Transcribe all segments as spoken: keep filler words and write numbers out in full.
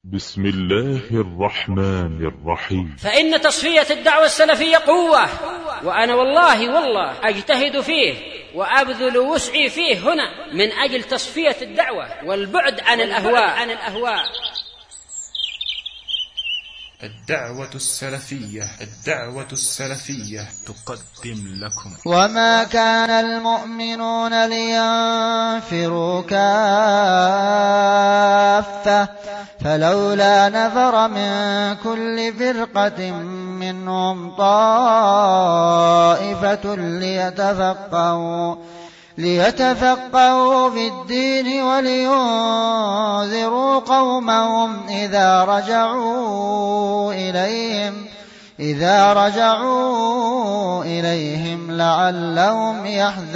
بسم الله الرحمن الرحيم. فإن تصفية الدعوة السلفية قوة، وأنا والله والله أجتهد فيه وأبذل وسعي فيه هنا من أجل تصفية الدعوة والبعد عن الأهواء عن الأهواء. الدعوة السلفية الدعوة السلفية تقدم لكم. وما كان المؤمنون لينفروا كافة فلولا نفر من كل فرقة منهم طائفة ليتفقهوا ليتفقهوا في الدين ولينذروا قومهم إذا رجعوا إليهم إذا رجعوا إليهم لعلهم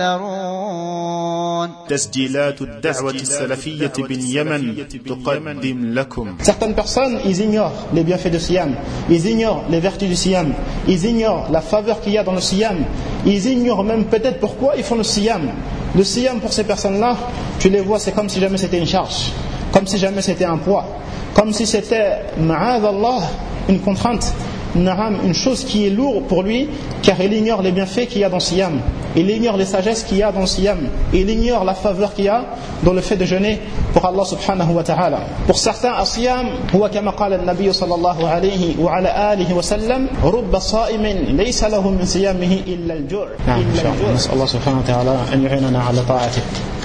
يحذرون. تسجيلات الدعوة السلفية باليمن تقدم لكم. Certaines personnes, ils ignorent les bienfaits du Siyam, ils ignorent les vertus du Siyam, ils ignorent la faveur qu'il y a dans le Siyam, ils ignorent même peut-être pourquoi ils font le Siyam. Le Siyam pour ces personnes-là, tu les vois, c'est comme si jamais c'était une charge, comme si jamais c'était un poids, comme si c'était, ma'adallah, une contrainte. Une chose qui est lourde pour lui, car il ignore les bienfaits qu'il y a dans le Siyam, il ignore les sagesses qu'il y a dans le Siyam, il ignore la faveur qu'il y a dans le fait de jeûner pour Allah subhanahu wa ta'ala. Pour certains, al-Siyam huwa kama qala an-nabiy sallallahu alayhi wa ala alihi wa sallam rubba sa'imin laysa lahu min siyamihi illa al-ju'. نسأل الله سبحانه وتعالى أن يعيننا على طاعته.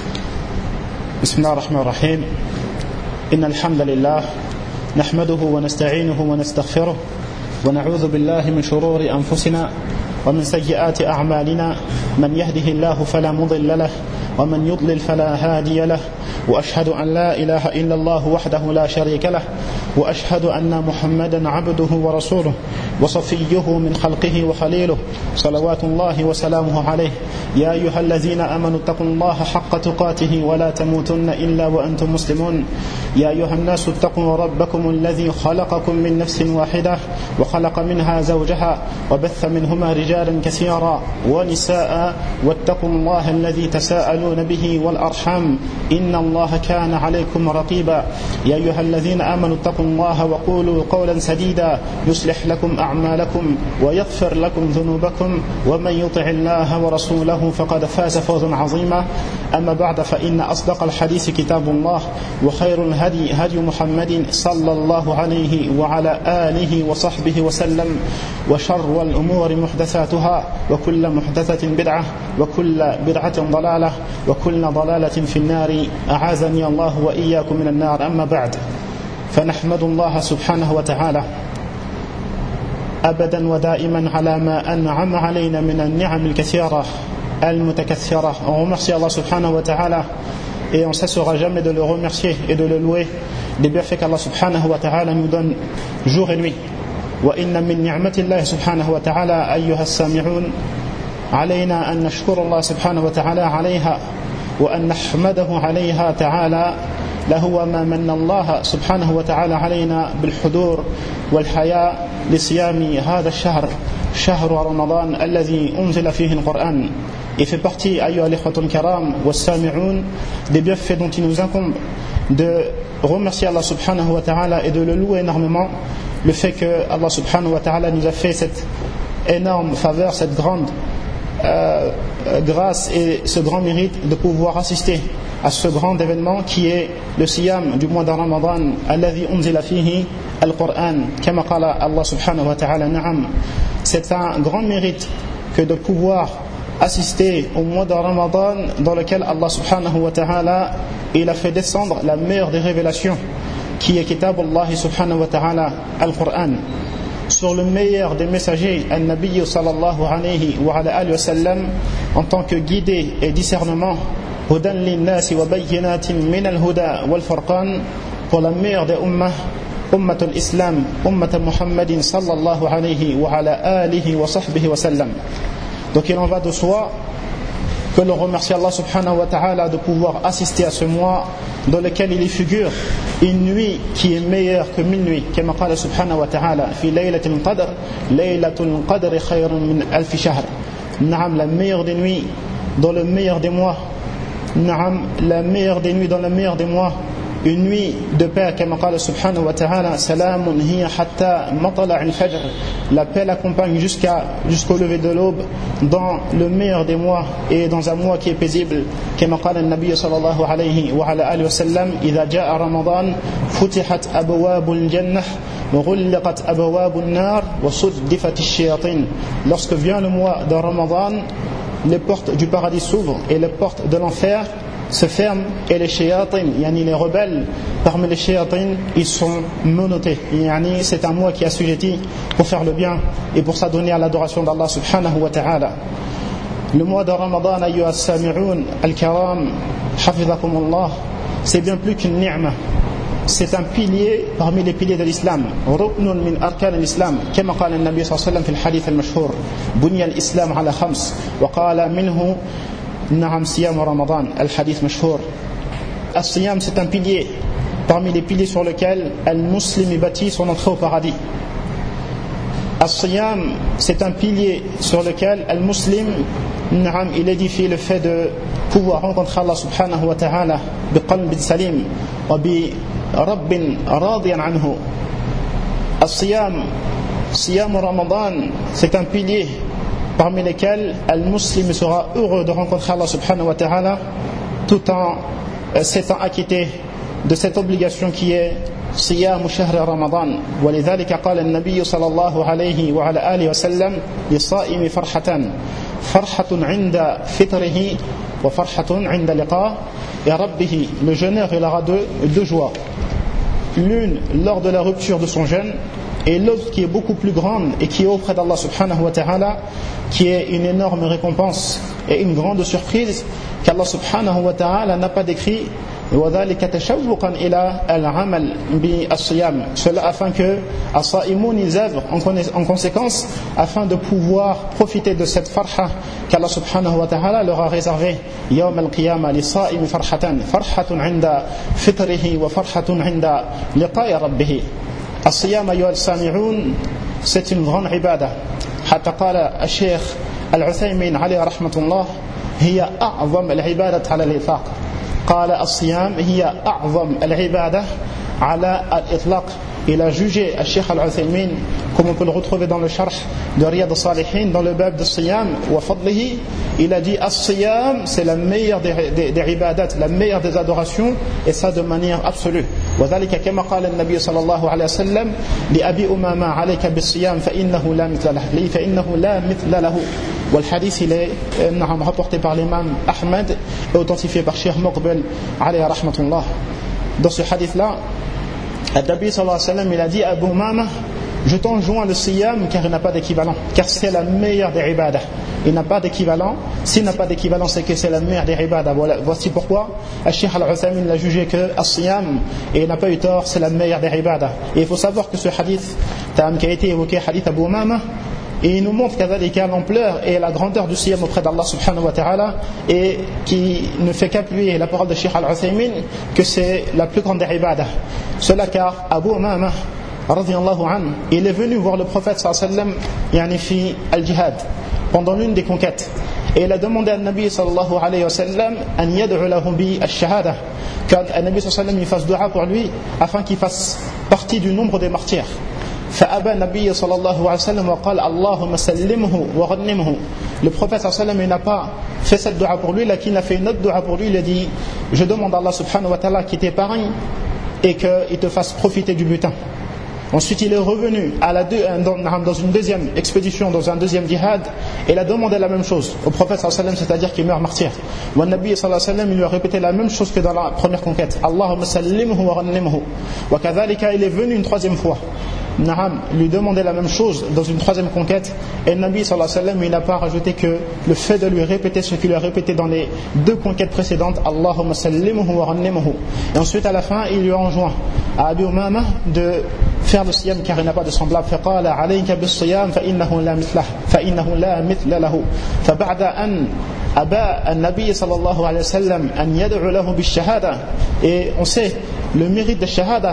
بسم الله الرحمن الرحيم. إن الحمد لله نحمده ونستعينه ونستغفره ونعوذ بالله من شرور أنفسنا ومن سيئات أعمالنا، من يهده الله فلا مضل له ومن يضلل فلا هادي له، وأشهد أن لا إله إلا الله وحده لا شريك له، وأشهد أن محمدا عبده ورسوله وصفيه من خلقه وخليله صلوات الله وسلامه عليه. يا أيها الذين آمنوا اتقوا الله حق تقاته ولا تموتن إلا وأنتم مسلمون. يا أيها الناس اتقوا ربكم الذي خلقكم من نفس واحدة وخلق منها زوجها وبث منهما رجالا كثيرا ونساء، واتقوا الله الذي تساءلون به والأرحام إن الله كان عليكم رقيبا. يا أيها الذين آمنوا اتقوا الله وقولوا قولا سديدا يصلح لكم أعمالكم ويغفر لكم ذنوبكم، ومن يطع الله ورسوله فقد فاز فوزا عظيما. أما بعد، فإن أصدق الحديث كتاب الله، وخير الهدي هدي محمد صلى الله عليه وعلى آله وصحبه وسلم، وشر الأمور محدثاتها، وكل محدثة بدعة، وكل بدعة ضلالة، وكل ضلالة في النار، أعاذني الله وإياكم من النار. أما بعد، فنحمد الله سبحانه وتعالى أبدا ودائما على ما أنعم علينا من النعم الكثيرة المتكثرة. On remercie Allah subhanahu wa ta'ala et on ne cessera jamais de le remercier et de le louer des bienfaits qu'Allah subhanahu wa ta'ala nous donne jour et nuit. وإن من نعمة الله سبحانه وتعالى أيها السامعون علينا أن نشكر الله سبحانه وتعالى عليها وأن نحمده عليها تعالى، لهو ما من الله سبحانه وتعالى علينا بالحضور والحياء لصيام هذا الشهر، شهر رمضان الذي أنزل فيه القرآن. Il fait partie, ayyuha al-ikhwatul kiram was-sami'un, des bienfaits dont il nous incombe de remercier Allah subhanahu wa ta'ala et de le louer énormément. Le fait que Allah subhanahu wa ta'ala nous a fait cette énorme faveur, cette grande euh, grâce et ce grand mérite de pouvoir assister à ce grand événement qui est le siyam du mois de Ramadan, alladhi unzila fihi al-Qur'an, kama qala Allah subhanahu wa ta'ala na'am. C'est un grand mérite que de pouvoir assister au mois de Ramadan dans lequel Allah subhanahu wa ta'ala il a fait descendre la meilleure des révélations, qui est Kitab Allah subhanahu wa ta'ala, al-Qur'an, sur le meilleur des messagers, al-Nabi sallallahu alayhi wa ala alihi wa sallam, en tant que guidé et discernement, hudan lin-nasi wa bayyinatin min al-huda wal-furqan, pour la meilleure des ummah, ummatul islam, ummat Muhammadin sallallahu alayhi wa ala alihi wa sahbihi wa sallam. Donc il en va de soi que l'on remercie Allah subhanahu wa ta'ala de pouvoir assister à ce mois dans lequel il y figure une nuit qui est meilleure que mille nuits, kama qala subhanahu wa ta'ala fi laylatil qadr laylatul qadr khayrun min alf shahr. Naam, la meilleure des nuits dans le meilleur des mois. Naam, la meilleure des nuits dans le meilleur des mois une nuit de paix, comme قال سبحانه وتعالى سلام هي حتى مطلع الفجر. La paix l'accompagne jusqu'à jusqu'au lever de l'aube dans le meilleur des mois et dans un mois qui est paisible. كما قال النبي صلى الله عليه وعلى آله وسلم إذا جاء رمضان فتحت أبواب الجنة وغلقت أبواب النار وصدفت الشياطين. Lorsque vient le mois de Ramadan, les portes du paradis s'ouvrent et les portes de l'enfer se ferment et les shayatin, yani les rebelles parmi les shayatin, ils sont menottés. Yani c'est un mois qui est assujetti pour faire le bien et pour s'adonner à l'adoration d'Allah subhanahu wa ta'ala. Le mois de Ramadan, ayyuha as-sami'un al-karam, hafizakumullah, c'est bien plus qu'une ni'ma. C'est un pilier parmi les piliers de l'islam. ركن من أركان الإسلام كما قال النبي صلى الله عليه وسلم في الحديث المشهور بني الإسلام على خمس وقال منه نعم صيام رمضان. الحديث مشهور. الصيام c'est un pilier parmi les piliers sur lesquels al-muslim bâtit son entrée au paradis. As-siyam c'est un pilier sur lequel al-muslim نعم il édifie le fait de pouvoir rencontrer Allah subhanahu wa ta'ala بقلب سليم وبرب راضيا عنه. الصيام صيام رمضان c'est un pilier parmi lesquels al-muslim sera heureux de rencontrer Allah subhanahu wa ta'ala tout en s'étant acquitté de cette obligation qui est صيام شهر رمضان. ولذلك قال النبي صلى الله عليه وعلى آله وسلم للصائم فرحتان فرحة عند فطره وفرحة عند لقاء ربه. Le jeûneur il aura deux, deux joies, l'une lors de la rupture de son jeûne et l'autre qui est beaucoup plus grande et qui est auprès d'Allah subhanahu wa ta'ala, qui est une énorme récompense et une grande surprise qu'Allah subhanahu wa ta'ala n'a pas décrit. وذلك تشوقا إلى العمل بالصيام. Cela afin que as-saïmoun ils œuvrent en conséquence afin de pouvoir profiter de cette farha qu'Allah subhanahu wa ta'ala leur a réservé يوم القيامة للصائم فرحتان فرحة عند فطره وفرحة عند لقاء ربه. الصيام أيها السامعون c'est une grande عبادة. حتى قال الشيخ العثيمين عليه رحمة الله هي أعظم العبادة على الإطلاق. قال الصيام هي أعظم العبادة على الإطلاق. Il a jugé al Cheikh al-Uthaymin, comme on peut le retrouver dans le Sharh de Riyad al-Salihin, dans le bab de Siyam wa Fadlihi. Il a dit as-Siyam, c'est la meilleure des, des, des ibadat, la meilleure des adorations, et ça de manière absolue. وذلك كما قال النبي صلى الله عليه وسلم لأبي أمامة عليك بالصيام فإنه لا مثل له فإنه لا مثل له. والحديث il est rapporté par l'imam Ahmed et authentifié par Cheikh Muqbil alayhi rahmatullah. Dans ce hadith-là, Al-Nabi sallallahu alayhi wa sallam il a dit à Abu Umama, je t'enjoins le siyam car il n'a pas d'équivalent, car c'est la meilleure des ibadah. Il n'a pas d'équivalent. S'il n'a pas d'équivalent, c'est que c'est la meilleure des ibadah. Voilà. Voici pourquoi Al-Cheikh Al-Uthaymin l'a jugé que as-siyam, et il n'a pas eu tort, c'est la meilleure des ibadah. Et il faut savoir que ce hadith qui a été évoqué, hadith Abu Umama, et il nous montre qu'avec l'ampleur et la grandeur du siyam auprès d'Allah subhanahu wa ta'ala, et qui ne fait qu'appuyer la parole de Cheikh Al-Uthaymin que c'est la plus grande des ibadah. Cela car Abu Umama radiyallahu anhu, il est venu voir le prophète sallallahu alayhi wa sallam yani fi al-jihad pendant l'une des conquêtes, et il a demandé à Nabi sallallahu alayhi wa sallam an yad'u lahu bi al-shahada, que Nabi sallallahu alayhi wa sallam il fasse dua pour lui afin qu'il fasse partie du nombre des martyrs. فأبى النبي صلى الله عليه وسلم وقال اللهم سلمه وغنمه. Le prophète صلى الله عليه وسلم il n'a pas fait cette dua pour lui, mais il a fait une autre dua pour lui. Il a dit je demande à Allah subhanahu wa ta'ala qu'il t'épargne et qu'il te fasse profiter du butin. Ensuite il est revenu à la deux, dans, dans une deuxième expédition, dans un deuxième djihad, et il a demandé la même chose au prophète sallallahu alayhi wa sallam, c'est-à-dire qu'il meurt martyr. Wa Nabi sallallahu alayhi wa sallam il lui a répété la même chose que dans la première conquête, Allahumma sallimhu wa ghannimhu. Wa kadhalika il est venu une troisième fois, Naham lui demandait la même chose dans une troisième conquête, et le Nabi sallallahu alayhi wa sallam il n'a pas rajouté que le fait de lui répéter ce qu'il lui a répété dans les deux conquêtes précédentes, Allahumma sallimhu wa ghannimhu. Et ensuite à la fin il lui a enjoint à Abi Umama de faire le siyam car il n'a pas de semblable. فقال عليك بالصيام فإنه لا مثله فإنه لا مثل له. فبعد أن أبى النبي صلى الله عليه وسلم أن يدعو له بالشهادة, et on sait le mérite de shahada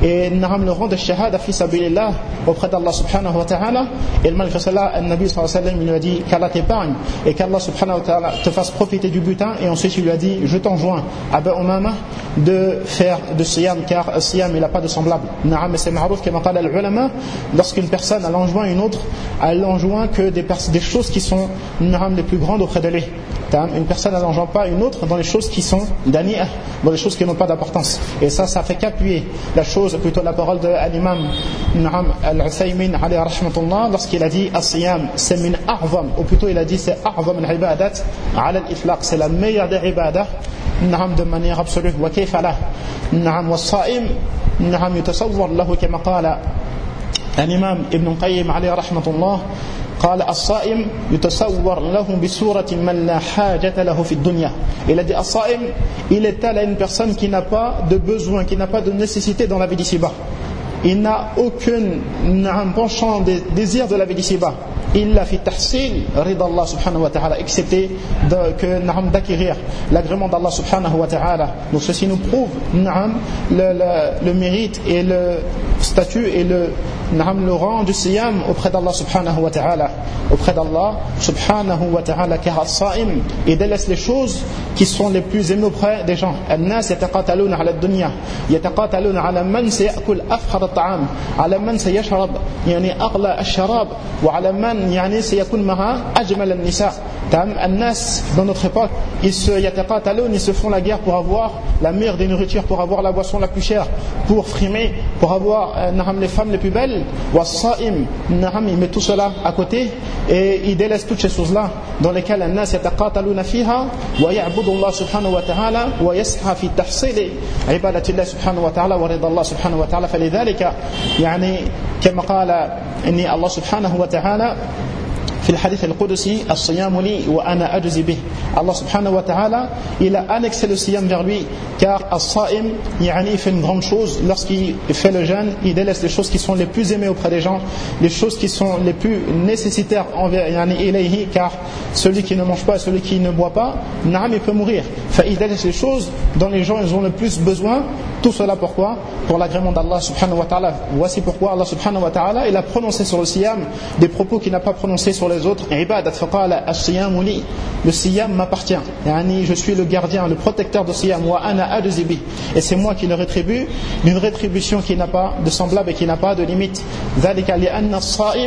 et le rang de shahada fi sabilillah auprès d'Allah subhanahu wa ta'ala. Et malgré cela, le Nabi sallallahu alayhi wa sallam il lui a dit qu'Allah t'épargne et qu'Allah subhanahu wa ta'ala te fasse profiter du butin. Et ensuite il lui a dit je t'enjoins Abu Umama de faire de siyam, car siyam il n'a pas de semblable. Naam, c'est ma'rouf comme qala al-ulama, lorsqu'une personne elle enjoint une autre, elle enjoint que des, pers- des choses qui sont naam, les plus grandes auprès de lui. Une personne elle n'enjoint pas une autre dans les choses qui sont dani'ah, dans les choses qui n'ont pas d'importance. Et ça, ça fait qu'appuyer la chose, plutôt la parole de l'imam Naam al-Uthaymin alayhi rahmatullah, lorsqu'il a dit as-siyam c'est min a'zam, ou plutôt il a dit c'est a'zam al-ibadat ala al-itlaq, c'est la meilleure des ibadah نعم de manière absolue. وكيف لا نعم والصائم نعم يتصور له كما قال الإمام ابن القيم عليه رحمة الله قال الصائم يتصور له بصورة من لا حاجة له في الدنيا. Il a dit الصائم il est tel à une personne qui n'a pas de besoin, qui n'a pas de nécessité dans la vie d'ici-bas. Il n'a aucun penchant des désirs de la vie d'ici-bas. إلا في تحصيل رضا الله سبحانه وتعالى, excepté de, que, نعم, d'acquérir l'agrément d'Allah subhanahu wa ta'ala. Donc ceci nous prouve نعم, le, le, le mérite et le statut et le, نعم, le rang du siyam auprès d'Allah subhanahu wa ta'ala, auprès d'Allah subhanahu wa ta'ala, car as-sa'im il délaisse les choses qui sont les plus aimées auprès des gens. الناس يتقاتلون على الدنيا, يتقاتلون على من سيأكل أفخر الطعام, على من سيشرب يعني أغلى الشراب, وعلى من يعني سيكون معها أجمل النساء. الناس dans notre époque ils se يتقاتلون, ils se font la guerre pour avoir la meilleure des nourritures, pour avoir la boisson la plus chère, pour frimer, pour avoir euh, les femmes les plus belles. والصائم نعم il met tout cela à côté et il délaisse toutes ces choses là dans lesquelles الناس يتقاتلون فيها ويعبد الله سبحانه وتعالى ويسعى في تحصيل عبادة الله سبحانه وتعالى ورضا الله سبحانه وتعالى. فلذلك يعني كما قال إني الله سبحانه وتعالى في الحديث القدسي الصيام لي وأنا أجزي به. Allah subhanahu wa ta'ala il a annexé le siyam vers lui, car as-sa'im yani, il fait une grande chose lorsqu'il fait le jeûne, il délaisse les choses qui sont les plus aimées auprès des gens, les choses qui sont les plus nécessitaires envers yani, ilayhi, car celui qui ne mange pas et celui qui ne boit pas naam, il peut mourir. Fa, il délaisse les choses dont les gens ils ont le plus besoin. Tout cela pourquoi? Pour l'agrément d'Allah subhanahu wa ta'ala. Voici pourquoi Allah subhanahu wa ta'ala il a prononcé sur le siyam des propos qu'il n'a pas prononcés sur les autres. Ibadat faqala as-siyamu li, le siyam m'appartient, yani je suis le gardien, le protecteur de siyam, wa ana ajzi bi, et c'est moi qui le rétribue d'une rétribution qui n'a pas de semblable et qui n'a pas de limite. ذلك لأن الصائم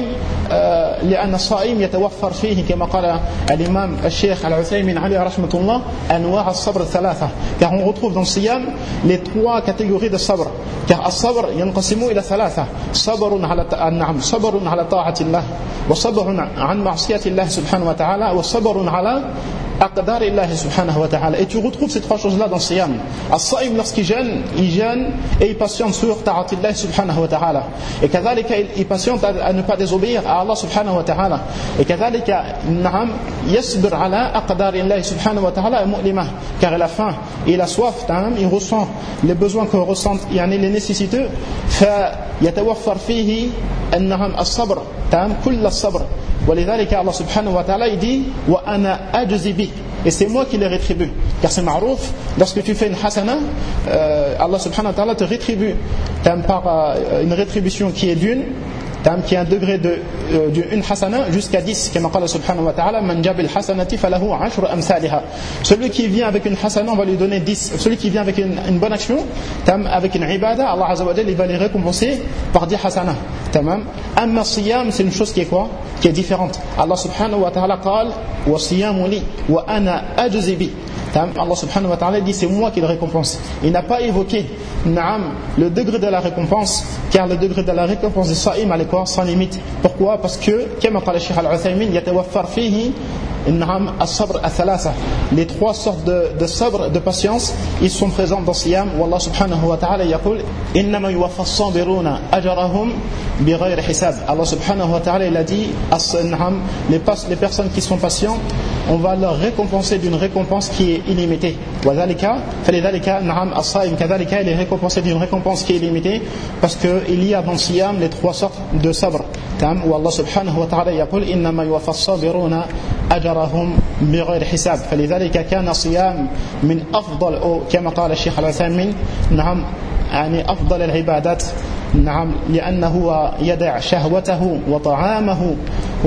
لأن الصائم يتوفر فيه كما قال الإمام الشيخ العثيمين عليه رحمة الله أنواع الصبر الثلاثة, car on retrouve dans le siyam les trois catégories de sabr, car الصبر ينقسم إلى ثلاثة: صبر على النعم صبر على طاعة الله, وصبر عن معصية الله سبحانه وتعالى, وصبر على أقدار الله سبحانه وتعالى. Et tu retrouves ces trois choses là dans le siyam. As-sa'im lorsqu'il jeûne, il jeûne et il patiente sur ta'atillah subhanahu wa ta'ala, et kadhalika il patiente à ne pas désobéir à Allah subhanahu wa ta'ala, et kadhalika na'am yasbir ala aqdarillahi subhanahu wa ta'ala mu'limah, car il a faim, il a soif, il ressent les besoins qu'on ressent, yani les nécessiteux. Fa yatawaffar fihi an-na'am as-sabr, tam kull as-sabr. ولذلك Allah subhanahu wa ta'ala il dit wa ana ajzi bi, et c'est moi qui les rétribue, car c'est ma'rouf, lorsque tu fais une hasana euh, Allah subhanahu wa ta'ala te rétribue par euh, une rétribution qui est d'une qui a un degré de euh, d'une hasana jusqu'à dix, comme Allah subhanahu wa ta'ala man jabil hasanati falahu ashru amsalha. Celui qui vient avec une hasana on va lui donner dix, celui qui vient avec une, une bonne action tam, avec une ibada, Allah azza wa jalla il va les récompenser par dix hasana. Tamam. Amma siyam c'est une chose qui est quoi, qui est différente. Allah subhanahu wa ta'ala qala wa siyamu li wa ana ajzi bi. Allah subhanahu wa ta'ala dit c'est moi qui le récompense. Il n'a pas évoqué naam, le degré de la récompense, car le degré de la récompense du sa'im elle est quoi, sans limite. Pourquoi? Parce que comme قال الشيخ العثيمين يتوفر فيه نعم الصبر الثلاثة, les trois sortes de, de sabr, de patience, ils sont présents dans siyam. والله سبحانه وتعالى يقول إنما يوفى الصابرون أجرهم بغير حساب. Allah subhanahu wa ta'ala il a dit نعم, les, les personnes qui sont patientes on va leur récompenser d'une récompense qui est illimitée. وذلك فلذلك نعم الصائم كذلك il est récompensé d'une récompense qui est illimitée, parce qu'il y a dans siyam les trois sortes de sabr. والله سبحانه وتعالى يقول إنما يوفى الصابرون أجرهم بغير حساب. فلذلك كان صيام من أفضل، أو كما قال الشيخ العثيمين نعم يعني أفضل العبادات نعم لأنه يدع شهوته وطعامه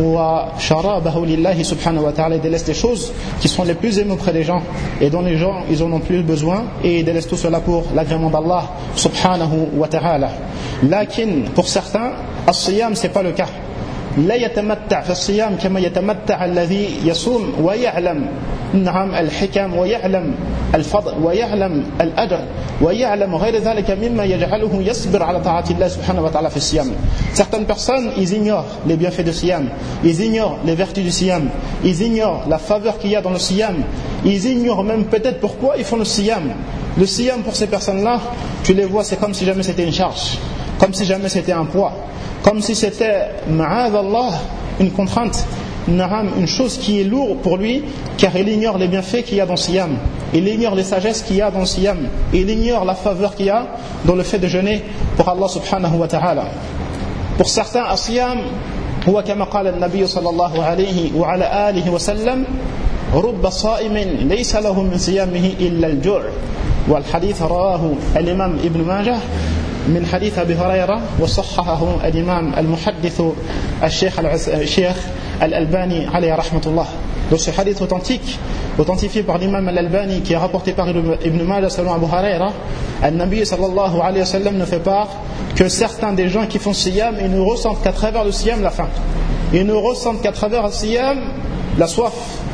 وشرابه لله سبحانه wa ta'ala, il délaisse les choses qui sont les plus aimées auprès des gens et dont les gens ils en ont plus besoin, et il délaisse tout cela pour l'agrément d'Allah subhanahu wa ta'ala. Lakin pour certains الصيام c'est pas le cas. لا يتمتع في الصيام كما يتمتع الذي يصوم ويعلم نعم الحكم ويعلم الفضل ويعلم الأجر ويعلم غير ذلك مما يجعله يصبر على طاعة الله سبحانه وتعالى في الصيام. Certaines personnes, ils ignorent les bienfaits du siyam, ils ignorent les vertus du siyam, ils ignorent la faveur qu'il y a dans le siyam, ils ignorent même peut-être pourquoi ils font le siyam. Le siyam pour ces personnes-là, tu les vois, c'est comme si jamais c'était une charge, comme si jamais c'était un poids, comme si c'était, ma'adallah, une contrainte, une chose qui est lourde pour lui, car il ignore les bienfaits qu'il y a dans le siyam, il ignore les sagesses qu'il y a dans le siyam, il ignore la faveur qu'il y a dans le fait de jeûner pour Allah subhanahu wa ta'ala. Pour certains, الصيام هو كما قال النبي صلى الله عليه وعلى آله وسلم رب صائم ليس له من صيامه إلا الجوع. والحديث رواه الإمام ابن ماجه من حديث أبي هريرة وصححه الإمام المحدث الشيخ الشيخ Al-Albani alayhi rahmatullah. Donc ce hadith authentique, authentifié par l'imam Al-Albani, qui est rapporté par Ibn Majah selon Abu Huraira, Al-Nabi sallallahu alayhi wa sallam ne fait part que certains des gens qui font siyam, ils ne ressentent qu'à travers le siyam la faim. Ils ne ressentent qu'à travers le siyam la soif.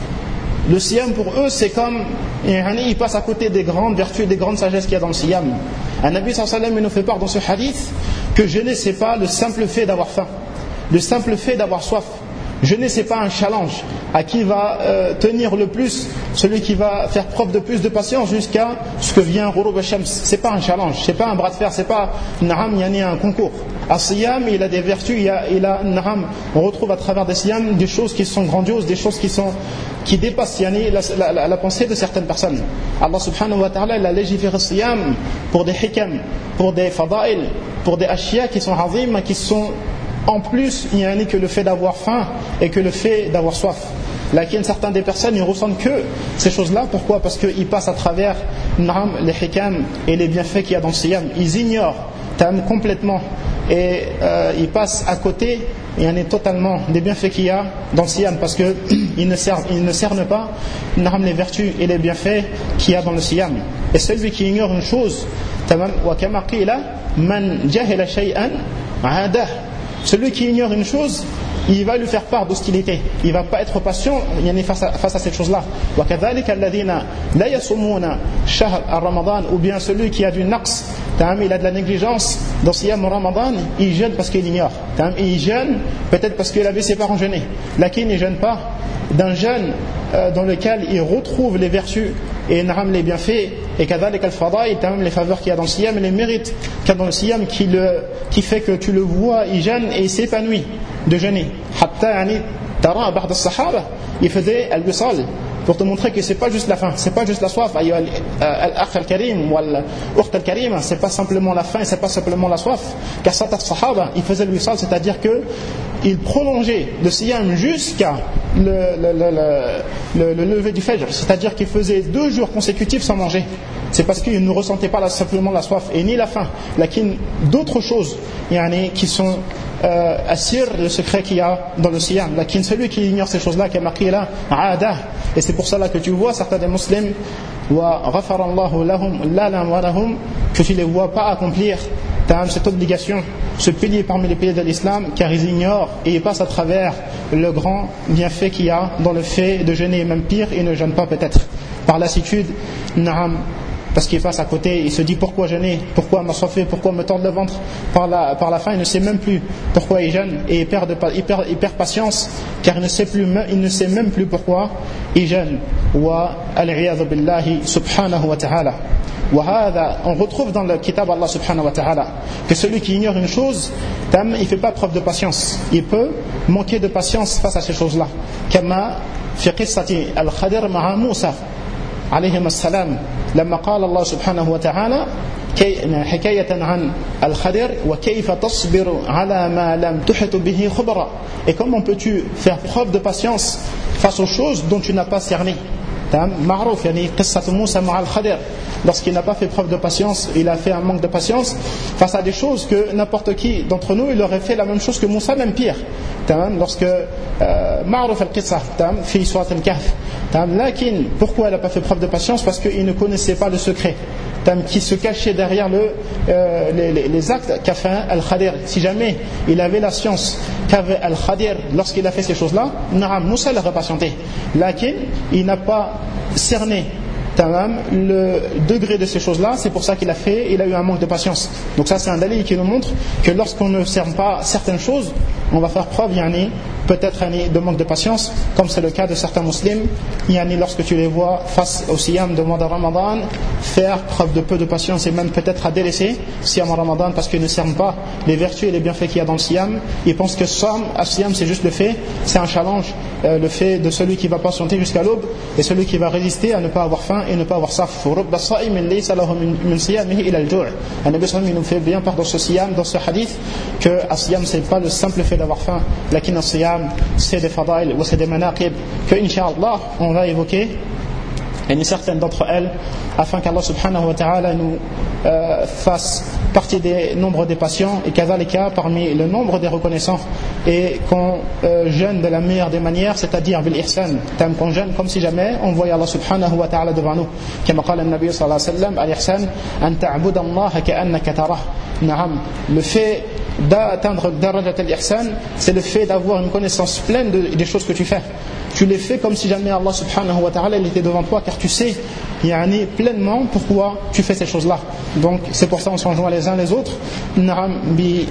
Le siyam pour eux c'est comme, ils passent à côté des grandes vertus, des grandes sagesses qu'il y a dans le siyam. Al-Nabi sallallahu alayhi wa sallam nous fait part dans ce hadith que jeûner c'est pas le simple fait d'avoir faim, le simple fait d'avoir soif. Jeûner c'est pas un challenge à qui va euh, tenir le plus, celui qui va faire preuve de plus de patience jusqu'à ce que vient Ghurub al-Shams. C'est pas un challenge, c'est pas un bras de fer, c'est pas na'am yani un concours. As-siyam il a des vertus, il a, il a na'am, on retrouve à travers des siyam des choses qui sont grandioses, des choses qui sont qui dépassent yani, la, la, la, la pensée de certaines personnes. Allah subhanahu wa ta'ala il a légiféré siyam pour des hikam, pour des fada'il, pour des ashya qui sont azim, qui sont en plus, il n'y a ni que le fait d'avoir faim et que le fait d'avoir soif. Lakin certaines des personnes, ils ressentent que ces choses-là. Pourquoi ? Parce qu'ils passent à travers les hikam et les bienfaits qu'il y a dans le siyam. Ils ignorent tam complètement et euh, ils passent à côté, il y en a totalement des bienfaits qu'il y a dans le siyam parce qu'ils ne cernent, ils ne cernent pas les vertus et les bienfaits qu'il y a dans le siyam. Et celui qui ignore une chose, wa kama qila man jahila shay'an adah. Celui qui ignore une chose, il va lui faire part d'hostilité. Il ne va pas être patient face à, face à cette chose-là. Ou bien celui qui a du naqs, il a de la négligence dans Siyam Ramadan, il jeûne parce qu'il ignore. Il jeûne peut-être parce qu'il avait ses parents jeûner. Lakin il ne jeûne pas d'un jeûne dans lequel il retrouve les vertus et les bienfaits et kadhalik al-fadaïl, les faveurs qu'il y a dans le siyam et les mérites qu'il y a dans le siyam qui, le, qui fait que tu le vois, il jeûne et il s'épanouit de jeûner. Hatta yani tara ba'd as-sahaba, il faisait al-wisal pour te montrer que c'est pas juste la faim, c'est pas juste la soif. Al-akh al-karim ou al-ukht al-karima, c'est pas simplement la faim, c'est pas simplement la soif. Car certains sahaba, ils faisaient le wisal, c'est-à-dire que ils prolongeaient le siyam jusqu'à le, le, le, le, le lever du fajr, c'est-à-dire qu'ils faisaient deux jours consécutifs sans manger. C'est parce qu'ils ne ressentaient pas la, simplement la soif et ni la faim, lakin d'autres choses yani, qui sont euh, assir le secret qu'il y a dans le siyam. Lakin celui qui ignore ces choses-là, qui a marqué là, aada. Et c'est pour cela que tu vois certains des musulmans wa ghafarallahu lahum la lahum, que tu les vois pas accomplir cette obligation, ce pilier parmi les piliers de l'islam, car ils ignorent et ils passent à travers le grand bienfait qu'il y a dans le fait de jeûner, et même pire, ils ne jeûnent pas peut-être par lassitude, naam, parce qu'il passe à côté, il se dit pourquoi jeûner, pourquoi m'assoiffer, pourquoi me tordre le ventre par la, par la faim, il ne sait même plus pourquoi il jeûne et il perd, de, il perd, il perd patience car il ne sait plus, il ne sait même plus pourquoi il jeûne. Wa al-'iyadhu billahi subhanahu wa ta'ala. On retrouve dans le kitab Allah subhanahu wa ta'ala que celui qui ignore une chose, il ne fait pas preuve de patience, il peut manquer de patience face à ces choses-là. Kama fi qissati al-Khadir ma'a Musa alayhim as-salam, لما قال الله سبحانه وتعالى حكاية عن الخضر وكيف تصبر على ما لم تحط به خبرا. Et comment peux-tu faire preuve de patience face aux choses dont tu n'as pas cerné? Ma'rouf, yani qissat Moussa ma'al Khadir. Lorsqu'il n'a pas fait preuve de patience, il a fait un manque de patience face à des choses que n'importe qui d'entre nous, il aurait fait la même chose que Moussa, même pire. Lorsque Ma'rouf al-Qissa fi Surat al-Kahf. Lakin, pourquoi il n'a pas fait preuve de patience? Parce qu'il ne connaissait pas le secret qui se cachait derrière le, euh, les, les, les actes qu'a fait Al-Khadir. Si jamais il avait la science qu'avait Al-Khadir lorsqu'il a fait ces choses-là, Moussa l'aurait patienté. Lakin, il n'a pas cerné le degré de ces choses-là, c'est pour ça qu'il a fait, il a eu un manque de patience. Donc ça c'est un dalil qui nous montre que lorsqu'on ne cerne pas certaines choses, on va faire preuve yani, peut-être yani, de manque de patience, comme c'est le cas de certains musulmans, yani, lorsque tu les vois face au siyam de mois de Ramadan, faire preuve de peu de patience et même peut-être à délaisser siyam en Ramadan parce qu'ils ne cernent pas les vertus et les bienfaits qu'il y a dans le siyam. Ils pensent que siyam, siyam c'est juste le fait, c'est un challenge, euh, le fait de celui qui va patienter jusqu'à l'aube et celui qui va résister à ne pas avoir faim et ne pas avoir saf. Un Nabi il nous fait bien part dans ce siyam, dans ce hadith, que as-siyam c'est pas le simple fait d'avoir faim, lakin as-siyam c'est des fadail ou c'est des manaqib que incha'Allah on va évoquer, et une certaine d'entre elles, afin qu'Allah subhanahu wa ta'ala nous euh, fasse partie des nombres des patients et kadhalika parmi le nombre des reconnaissants, et qu'on euh, jeûne de la meilleure des manières, c'est-à-dire bil ihsan, qu'on jeûne comme si jamais on voyait Allah subhanahu wa ta'ala devant nous, comme قال النبي صلى الله عليه وسلم al-ihsan an ta'budu Allah ka'annaka tarah. Naam, le fait d'atteindre darajat al-ihsan, c'est le fait d'avoir une connaissance pleine de, des choses que tu fais. Tu les fais comme si jamais Allah subhanahu wa ta'ala il était devant toi, car tu sais yani, pleinement pourquoi tu fais ces choses-là. Donc c'est pour ça qu'on s'en joint les uns les autres. Naam bi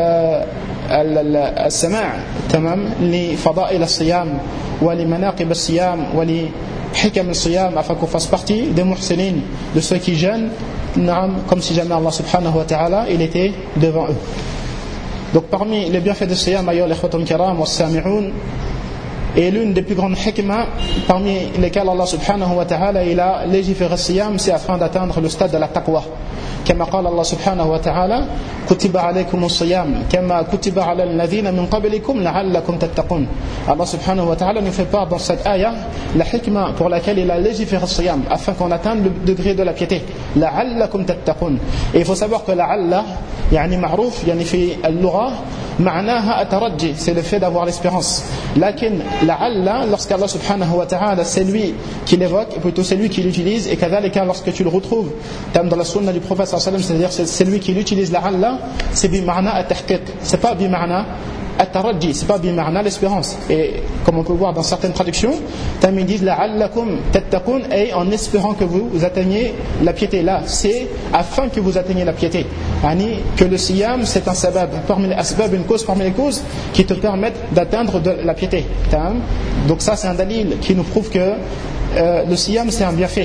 al-sama' tamam li fada'il as-siyam wa li manaqib as-siyam wa li hikam as-siyam, afin qu'on fasse partie des muhsinin, de ceux qui jeûnent naam comme si jamais Allah subhanahu wa ta'ala il était devant eux. Donc parmi les bienfaits de siyam, ayyuha al-ikhwatul kiram was-sami'un, et l'une des plus grandes hikmah parmi lesquelles Allah subhanahu wa ta'ala il a légiféré siyam, c'est afin d'atteindre le stade de la taqwa. كما قال الله سبحانه وتعالى كتب عليكم الصيام كما كتب على الذين من قبلكم لعلكم تتقون. Allah subhanahu wa ta'ala nous fait part dans cette ayah la hikmah pour laquelle il a légiféré siyam, afin qu'on atteigne le degré de la piété. لعلكم تتقون. Et il faut savoir que la'alla يعني معروف يعني في اللغة معناها الترجي, c'est le fait d'avoir l'espérance. Lakin la'alla, lorsqu'Allah subhanahu wa ta'ala c'est lui qui l'évoque, et plutôt c'est lui qui l'utilise, et kadhalika lorsque tu le retrouves dans la sunna du prophète sallallahu alayhi wa sallam, c'est-à-dire c'est lui qui l'utilise la'alla, c'est bima'na at-tahqiq, c'est pas bima'na at-taradji, c'est pas bima'na l'espérance. Et comme on peut voir dans certaines traductions, ils disent la'allakum tattaqun, et en espérant que vous atteigniez la piété. Là c'est afin que vous atteigniez la piété, yani que le siyam c'est un sabab parmi les asbab, une cause parmi les causes qui te permettent d'atteindre de la piété. Donc ça c'est un dalil qui nous prouve que euh, le siyam c'est un bienfait,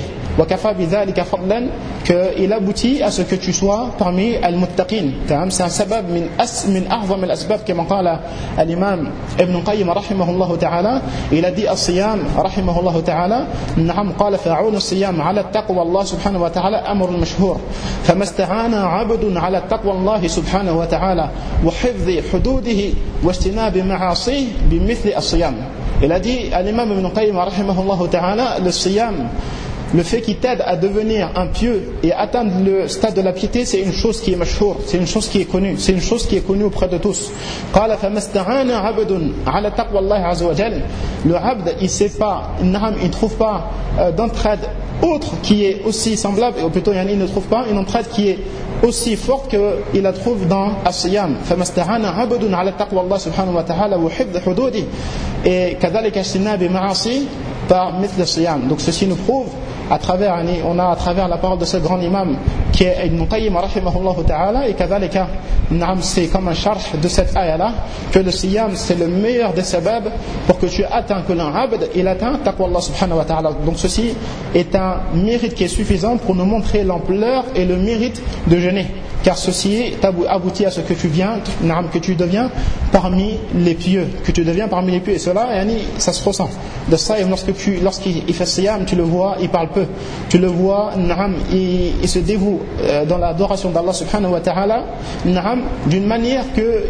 qu'il aboutit à ce que tu sois parmi al-muttaqin. C'est un sabab min a'zam al-asbab, comme قال l'imam Ibn Qayyim rahimahullah ta'ala. Il a dit as-siyam rahimahullah ta'ala, نعم قال فاعون الصيام على التقوى الله سبحانه وتعالى أمر مشهور فما استعان عبد على التقوى الله سبحانه وتعالى وحفظ حدوده واجتناب معاصيه بمثل الصيام. Il a dit à l'imam Ibn Qayyim rahimahullah ta'ala, le siyam, le fait qui t'aide à devenir un pieux et atteindre le stade de la piété, c'est une chose qui est mashhour, c'est une chose qui est connue, c'est une chose qui est connue auprès de tous. قال فما استعان عبد على تقوى الله عز وجل. Le abd, il sait pas, il ne trouve pas euh, d'entraide autre qui est aussi semblable, ou plutôt il ne trouve pas une entraide qui est aussi forte qu'il la trouve dans as-siyam. فما استعان عبد على تقوى الله سبحانه وتعالى وحفظ حدوده et كذلك اجتناب معاصيه par مثل الصيام. Donc ceci nous prouve à travers, on a à travers la parole de ce grand imam qui est Ibn Qayyim rahimahullah ta'ala, et kadhalika c'est comme un charh de cette ayah là, que le siyam c'est le meilleur des sabab pour que tu atteins, que l'un abd il atteint taqwa Allah subhanahu wa ta'ala. Donc ceci est un mérite qui est suffisant pour nous montrer l'ampleur et le mérite de jeûner, car ceci aboutit à ce que tu viens, que tu deviens parmi les pieux, que tu deviens parmi les pieux, et cela ça se ressent de ça. Et lorsque tu, lorsqu'il fait siyam, tu le vois, il parle peu, tu le vois, il, il se dévoue dans l'adoration d'Allah subhanahu wa ta'ala d'une manière que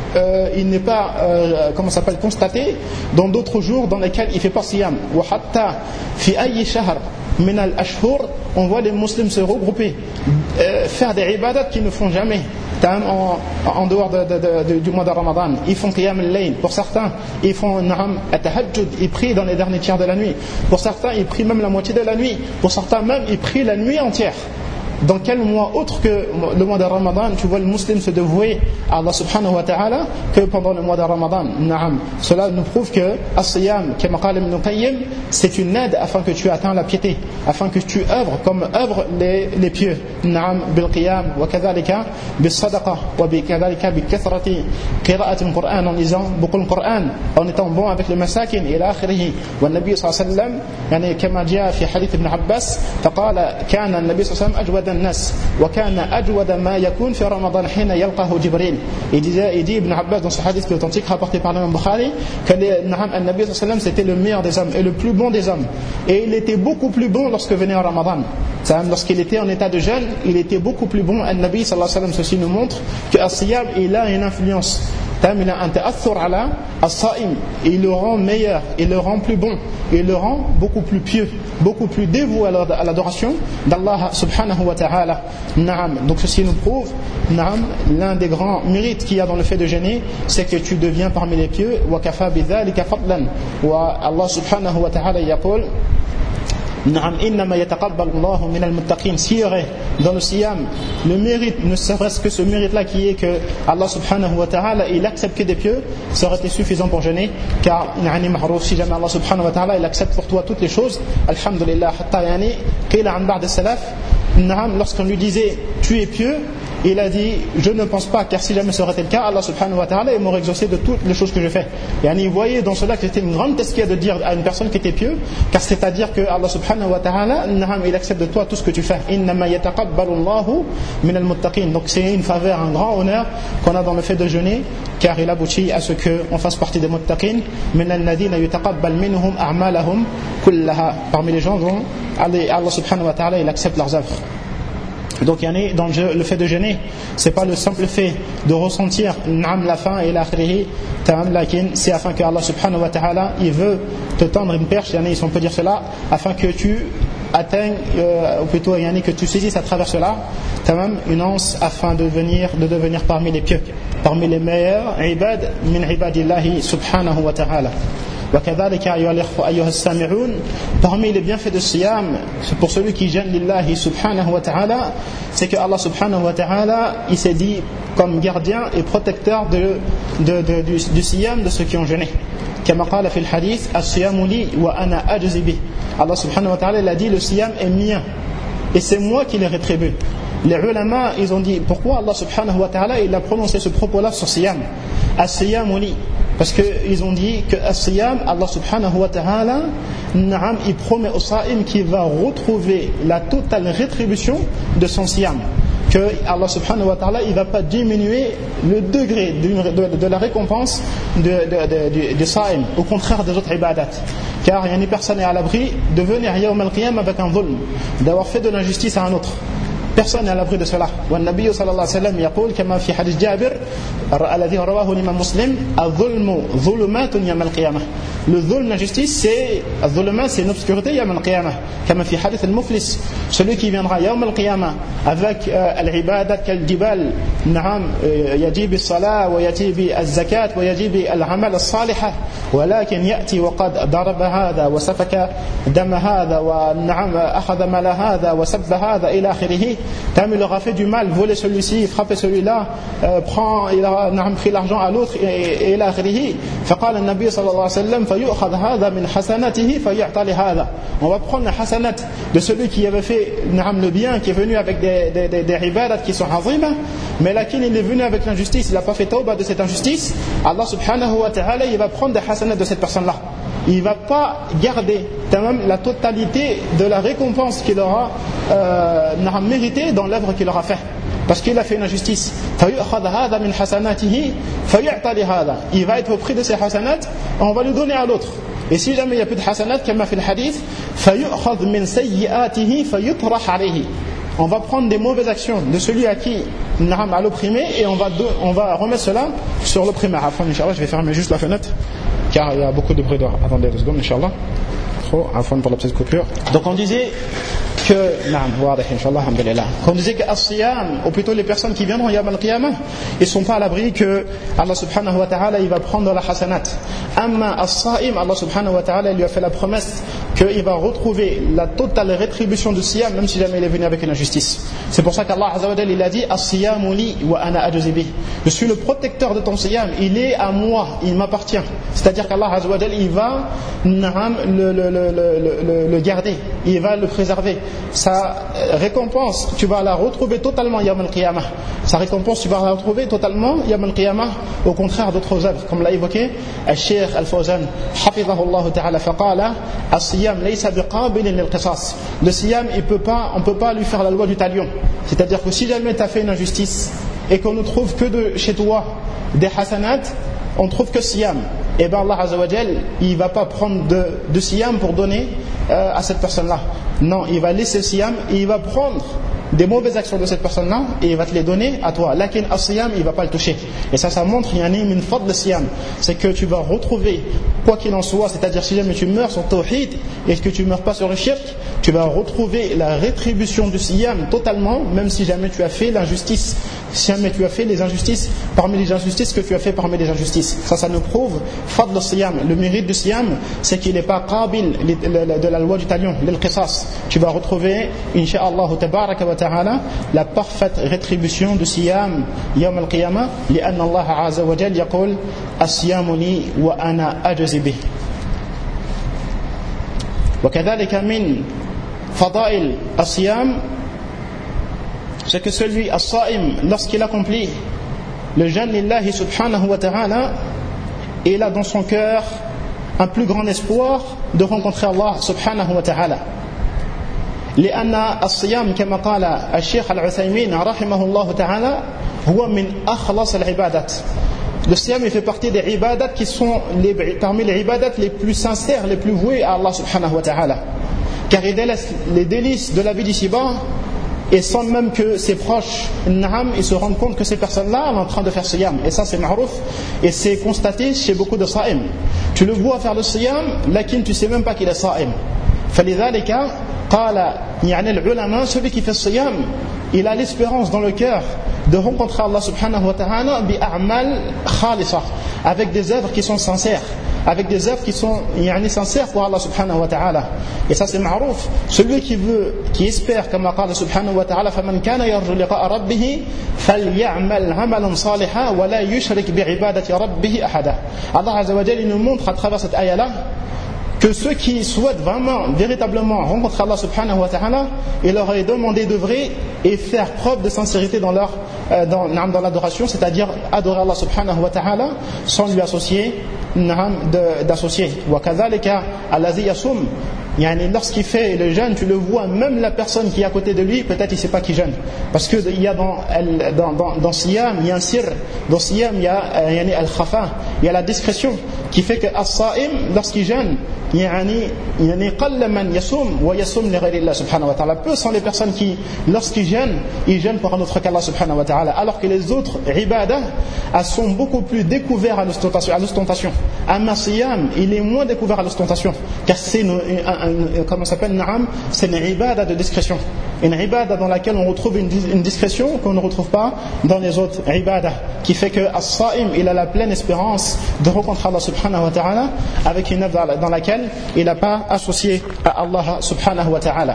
euh, il n'est pas euh, comment ça s'appelle constaté dans d'autres jours dans lesquels il fait pas siyam. Wa hatta fi ayyi shahr min al-ashhur, on voit les musulmans se regrouper, euh, faire des ibadat qu'ils ne font jamais. En, en dehors de, de, de, de, du mois de Ramadan, ils font qiyam al-layl. Pour certains, ils font na'am at-tahajjud, ils prient dans les derniers tiers de la nuit. Pour certains, ils prient même la moitié de la nuit. Pour certains même, ils prient la nuit entière. Dans quel mois autre que le mois de Ramadan tu vois le musulman se dévouer à Allah subhanahu wa ta'ala que pendant le mois de Ramadan? Naam. Cela nous prouve que as-siyam, kama qala Ibn Qayyim, c'est une aide afin que tu atteins la piété, afin que tu œuvres comme œuvrent les, les pieux. Naam, bil qiyam, wa kadhalika bis sadaqa, wa bi kadhalika bi kathrati qira'ati al-Qur'an, en lisant beaucoup le Coran, en étant bon avec le masakin et l'akhirih. Wa nabi sallallahu alayhi wa sallam, yani kama jaa fi hadith Ibn Abbas, faqala kana an-nabi sallallahu alayhi wa sallam الناس وكان أجود ما يكون في رمضان حين يلقاه جبريل. Il disait, il dit Ibn Abbas dans ce hadith qui est authentique rapporté par l'imam Bukhari que le Nabi sallallahu alayhi wa sallam c'était le meilleur des hommes et le plus bon des hommes, et il était beaucoup plus bon lorsque venait en Ramadan. Lorsqu'il était en état de jeûne, il était beaucoup plus bon. Al-Nabi sallallahu alayhi wa sallam, ceci nous montre que as-siyam il a une influence, il a un ta'athur ala as-sa'im, il le rend meilleur, il le rend plus bon, il le rend beaucoup plus pieux, beaucoup plus dévoué à l'adoration d'Allah subhanahu wa ta'ala. Naam. Donc ceci nous prouve, naam, l'un des grands mérites qu'il y a dans le fait de jeûner, c'est que tu deviens parmi les pieux. Wa kafa bidhalika fadlan. Wa Allah subhanahu wa ta'ala yaqul Naam, innama yataqabbalu Allahu min al-muttaqin. S'il y aurait dans le siyam le mérite, ne serait-ce que ce mérite-là qui est que Allah subhanahu wa ta'ala il accepte que des pieux, ça aurait été suffisant pour jeûner, car yani ma'ruf, si jamais Allah subhanahu wa ta'ala il accepte pour toi toutes les choses, alhamdulillah. Hatta yani qila an ba'd as-salaf, naam, lorsqu'on lui disait tu es pieux, il a dit je ne pense pas, car si jamais ça aurait été le cas, Allah subhanahu wa ta'ala il m'aurait exaucé de toutes les choses que je fais. Yani il voyait dans cela que c'était une grande teskia de dire à une personne qui était pieux, car c'est-à-dire que Allah subhanahu wa ta'ala il accepte de toi tout ce que tu fais. Innama yataqabbalu Allahu min al-muttaqin. Donc c'est une faveur, un grand honneur qu'on a dans le fait de jeûner, car il aboutit à ce qu'on fasse partie des muttaqin. Min alladhina yutaqabbal minhum a'malahum kullaha. Parmi les gens dont Allah subhanahu wa ta'ala il accepte leurs œuvres. Donc dans le fait de jeûner, c'est pas le simple fait de ressentir la faim et l'akhirih, c'est afin que Allah subhanahu wa ta'ala il veut te tendre une perche, si on peut dire cela, afin que tu atteignes, euh, ou plutôt que tu saisisses à travers cela une anse afin de devenir, de devenir parmi les pieux, parmi les meilleurs ibad min ibadillahi subhanahu wa ta'ala. وكذلك أيها الأخوة أيها السامعون, parmi les bienfaits de siyam, pour celui qui jeûne lillahi subhanahu wa ta'ala, c'est que Allah subhanahu wa ta'ala il s'est dit comme gardien et protecteur de, de, de, du, du siyam de ceux qui ont jeûné. كما قال في الحديث الصيام لي وأنا أجزي به. Allah subhanahu wa ta'ala il a dit le siyam est mien et c'est moi qui les rétribue. Les ulama ils ont dit pourquoi Allah subhanahu wa ta'ala il a prononcé ce propos là sur siyam, as-siyamu li, parce qu'ils ont dit que as-siyam, Allah subhanahu wa ta'ala il promet au sa'im qu'il va retrouver la totale rétribution de son siyam, que Allah subhanahu wa ta'ala il ne va pas diminuer le degré de, de, de la récompense de, de, de, de, de sa'im, au contraire des autres ibadat, car il y a une personne à l'abri de venir yawm al-qiyam avec un dhulm, d'avoir fait de l'injustice à un autre. Personne n'est à l'abri de cela. والنبي صلى الله عليه وسلم يقول كما في حديث جابر الذي رواه الإمام مسلم الظلم ظلمات يوم القيامة. Le dhulm, la justice, c'est الظلمات, c'est une obscurité يوم القيامة. كما في حديث المفلس, celui qui viendra يوم القيامة avec العبادات كالجبال, نعم يجي بالصلاة ويجي بالزكاة ويجي بالعمل الصالحة, ولكن يأتي وقد ضرب هذا وسفك دم هذا ونعم أخذ مال هذا وسب هذا إلى آخره. Comme il aura fait du mal, volé celui-ci, frappé celui-là, euh, prend, il a pris l'argent à l'autre, et il a khrihi. فقال النبي صلى الله عليه وسلم فيؤخذ هذا من حسناته فيعطى لهذا. On va prendre la hasanat de celui qui avait fait le bien, qui est venu avec des, des, des, des ibadat qui sont azima, mais laquelle il est venu avec l'injustice, il n'a pas fait tawbah de cette injustice. Allah subhanahu wa ta'ala il va prendre des hasanat de cette personne-là. Il ne va pas garder même la totalité de la récompense qu'il aura euh, mérité dans l'œuvre qu'il aura fait, parce qu'il a fait une injustice. Il va être au prix de ses hasanat, on va lui donner à l'autre. Et si jamais il n'y a plus de hasanat, comme fait le hadith, on va prendre des mauvaises actions de celui à qui on a l'opprimé et on va, on va remettre cela sur le primaire. Après, Inch'Allah, je vais fermer juste la fenêtre, car il y a beaucoup de bruit dehors. Attendez deux secondes, Inch'Allah. Trop, afin pour la petite coupure. Donc on disait que, naam, wadih, Inch'Allah, alhamdulillah. Qu'on disait que as-siyam, ou plutôt les personnes qui viendront Yawm al-Qiyamah, ils ne sont pas à l'abri que Allah subhanahu wa ta'ala, il va prendre la hasanat. Amma as-sa'im, Allah subhanahu wa ta'ala, il lui a fait la promesse qu'il va retrouver la totale rétribution du siyam, même si jamais il est venu avec une injustice. C'est pour ça qu'Allah azza wa jalla, il a dit as-siyamu li wa ana ajzi bih. Je suis le protecteur de ton siyam, il est à moi, il m'appartient. C'est-à-dire qu'Allah azza wa jalla, il va naam, le, le, le, le, le, le garder, il va le préserver. Sa récompense, tu vas la retrouver totalement Yawm al-Qiyamah. Sa récompense, tu vas la retrouver totalement Yawm al-Qiyamah, au contraire d'autres œuvres, comme l'a évoqué Al-Sheikh Al-Fawzan, hafidhahullah ta'ala, faqala as-siyam laysa biqabilin lil-qisas. Le siyam, il peut pas, on ne peut pas lui faire la loi du talion. C'est-à-dire que si jamais tu as fait une injustice et qu'on ne trouve que de chez toi des hasanat, on ne trouve que siyam. Et bien Allah azza wa jal, il ne va pas prendre de, de siyam pour donner euh, à cette personne-là. Non, il va laisser le siyam et il va prendre des mauvaises actions de cette personne-là et il va te les donner à toi. Lakin as-siyam, il ne va pas le toucher. Et ça, ça montre, il y a une faute de siyam. C'est que tu vas retrouver, quoi qu'il en soit, c'est-à-dire si jamais tu meurs sur tawhid et que tu ne meurs pas sur le shirk, tu vas retrouver la rétribution du siyam totalement, même si jamais tu as fait l'injustice. Si jamais tu as fait les injustices, parmi les injustices que tu as fait parmi les injustices. Ça, ça nous prouve, fadl al-siyam. Le mérite du siyam, c'est qu'il n'est pas qabil de la loi du talion, l'il-qisas. Tu vas retrouver, incha'Allah tabaraka wa ta'ala, la parfaite rétribution du siyam yawm al-qiyamah, li'anna Allah azza wa jal yaqul as-siyamu li wa ana ajzi bih. وكذلك من فضائل الصيام, c'est que celui as-sa'im, lorsqu'il accomplit le jeûne lillahi subhanahu wa ta'ala, il a dans son cœur un plus grand espoir de rencontrer Allah subhanahu wa ta'ala. لأن الصيام كما قال الشيخ العثيمين رحمه الله تعالى هو من أخلص العبادات. Le siyam, il fait partie des ibadat qui sont les, parmi les ibadat les plus sincères, les plus vouées à Allah subhanahu wa ta'ala. Car il délaisse les délices de la vie d'ici-bas et sans même que ses proches, naam, ils se rendent compte que ces personnes-là sont en train de faire siyam. Et ça, c'est ma'rouf et c'est constaté chez beaucoup de sa'im. Tu le vois faire le siyam, lakin tu ne sais même pas qu'il est sa'im. فلذلك قال يعني العلماء, celui qui fait siyam, il a l'espérance dans le cœur de rencontrer Allah subhanahu wa ta'ala bi'a'mal khalisa, avec des œuvres qui sont sincères, avec des œuvres qui sont yani, sincères pour Allah subhanahu wa ta'ala. Et ça c'est ma'rouf. Celui qui veut, qui espère, comme Allah subhanahu wa ta'ala, فَمَنْ كَانَ يَرْجُو لِقَاءَ رَبِّهِ فَلْيَعْمَلْ عَمَلًا صَالِحًا وَلَا يُشْرِكْ بِعِبَادَةِ رَبِّهِ أَحَدًا. Allah azza wa jalla, il nous montre à travers cette ayah-là que ceux qui souhaitent vraiment, véritablement rencontrer Allah subhanahu wa ta'ala, il leur est demandé d'œuvrer et faire preuve de sincérité dans leur euh, dans, dans l'adoration, c'est-à-dire adorer Allah subhanahu wa ta'ala sans lui associer d'associer. Wa kadhalika allazi yasum, yani lorsqu'il fait le jeûne, tu le vois, même la personne qui est à côté de lui, peut-être il ne sait pas qui jeûne. Parce que il y a dans dans dans, dans siyam, il y a un sir, dans siyam il y a yani al-khafa, il y a la discrétion qui fait que as-sa'im lorsqu'il jeûne, يعني يعني قل من يصوم ويصوم لغير الله سبحانه وتعالى. Peu sont les personnes qui, lorsqu'ils jeûnent, ils jeûnent pour un autre qu'Allah subhanahu wa ta'ala, alors que les autres ibadah, elles sont beaucoup plus découvertes à l'ostentation. À l'ostentation. Amma siyam, il est moins découvert à l'ostentation, car c'est une, un, un, comment ça s'appelle, naam, c'est une ibadah de discrétion, une ibadah dans laquelle on retrouve une, une discrétion qu'on ne retrouve pas dans les autres ibadah, qui fait que as-sa'im, il a la pleine espérance de rencontrer Allah subhanahu wa ta'ala avec une œuvre dans laquelle il n'a pas associé à Allah subhanahu wa ta'ala.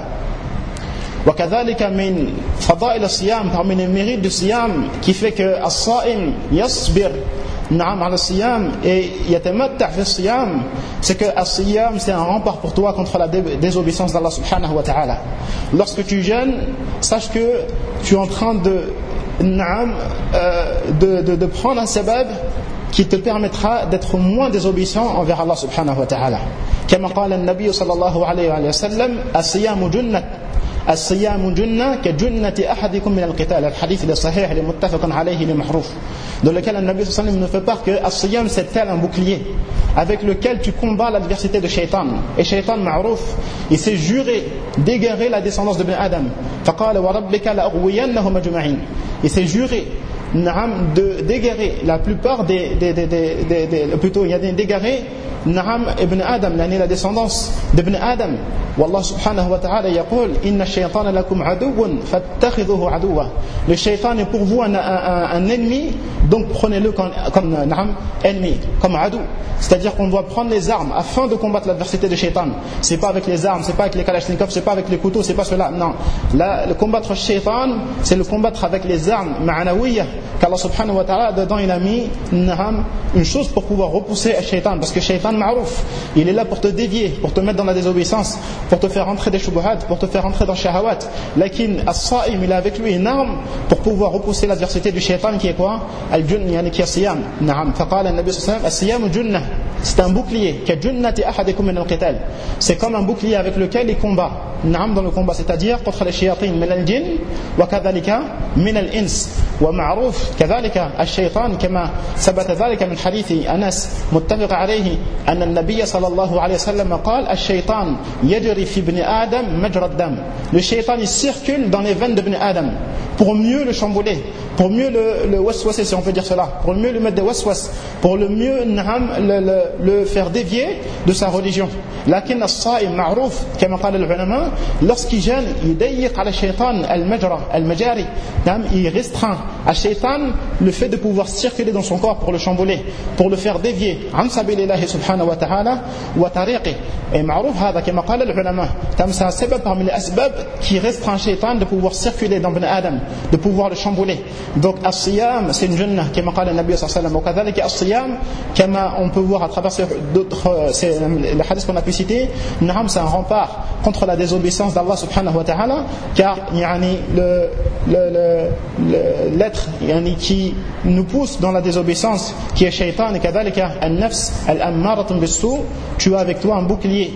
وكذلك من فضائل الصيام, parmi les mérites du siyam qui fait que as-sa'im yasbir نعم على الصيام et يتمتع في الصيام, c'est que as-siyam c'est un rempart pour toi contre la désobéissance d'Allah subhanahu wa ta'ala. Lorsque tu jeûnes, sache que tu es en train de نعم de, de, de prendre un sabab qui te permettra d'être moins désobéissant envers Allah subhanahu wa ta'ala. كما قال النبي صلى الله عليه وسلم الصيام جنة الصيام جنة كجنة أحدكم من القتال. الحديث est sahih, il est muttafaq alayhi, il est mahruf, dans lequel le Nabi sallallahu alayhi wa sallam nous fait part que as-siyam c'est tel un bouclier avec lequel tu combats l'adversité de Shaitan. Et Shaitan ma'rouf, il s'est juré d'égarer la descendance de Ben Adam. فقال وربك لأغوينهم أجمعين. Il s'est juré de d'égarer la plupart des, des, des, des, des, des plutôt il y a des d'égarer نعم ابن آدم يعني la descendance d'Ibn Adam والله سبحانه وتعالى يقول إن الشيطان لكم عدو فاتخذوه عدوا. Le shaitan est pour vous un, un, un ennemi, donc prenez-le comme, comme نعم ennemi, comme adou. C'est-à-dire qu'on doit prendre les armes afin de combattre l'adversité de shaitan. C'est pas avec les armes, c'est pas avec les kalachnikov, c'est pas avec les couteaux, c'est pas cela. Non, là, le combattre shaitan, c'est le combattre avec les armes ma'anawiyah qu'Allah subhanahu wa ta'ala dedans il a mis نعم une chose pour pouvoir repousser le shaitan, parce que shaitan ma'rouf, il est là pour te dévier, pour te mettre dans la désobéissance, pour te faire rentrer des shubuhat, pour te faire rentrer dans le shahawat. Lakin as-sa'im, il a avec lui une arme pour pouvoir repousser l'adversité du shaitan qui est quoi? Al-junn, yani qui est siyam. Na'am, faqala an-nabi sallallahu alayhi wa sallam, as-siyam junnah. C'est un bouclier, ka junnati ahadikum min al-qital. C'est comme un bouclier avec lequel il combat. Na'am, dans le combat, c'est-à-dire contre les shayatin min al-jinn wa kadhalika min al-ins. Wa ma'ruf kadhalika ash-shaytan kama sabata dhalika min hadith Anas muttafiq alayhi أن النبي صلى الله عليه وسلم قال الشيطان يجري في ابن آدم مجرى الدم. Le shaitan il circule dans les veines d'Ibn Adam pour mieux le chambouler, pour mieux le, le waswasser, si on peut dire cela, pour mieux lui mettre des waswas, pour le mieux le, le, le faire dévier de sa religion. لكن الصائم معروف كما قال العلماء lorsqu'il jeûne يضيق على الشيطان المجرى المجاري. Il restreint à shaitan le fait de pouvoir circuler dans son corps pour le chambouler, pour le faire dévier عن سبيل الله سبحانه وتعالى وطريقه. Et معروف هذا كما قال العلماء c'est un سبب parmi les asbab qui restreint shaitan de pouvoir circuler dans Ibn Adam, de pouvoir le chambouler. Donc as-siyam c'est une junnah كما قال النبي صلى الله عليه وسلم وكذلك الصيام كما on peut voir à travers d'autres c'est les hadiths qu'on a pu citer. Naham c'est un rempart contre la désobéissance d'Allah subhanahu wa ta'ala, car yani, le, le, le, le, l'être yani, qui nous pousse dans la désobéissance qui est shaitan et kadhalika al-nafs al-ammaratun bis-sou, tu as avec toi un bouclier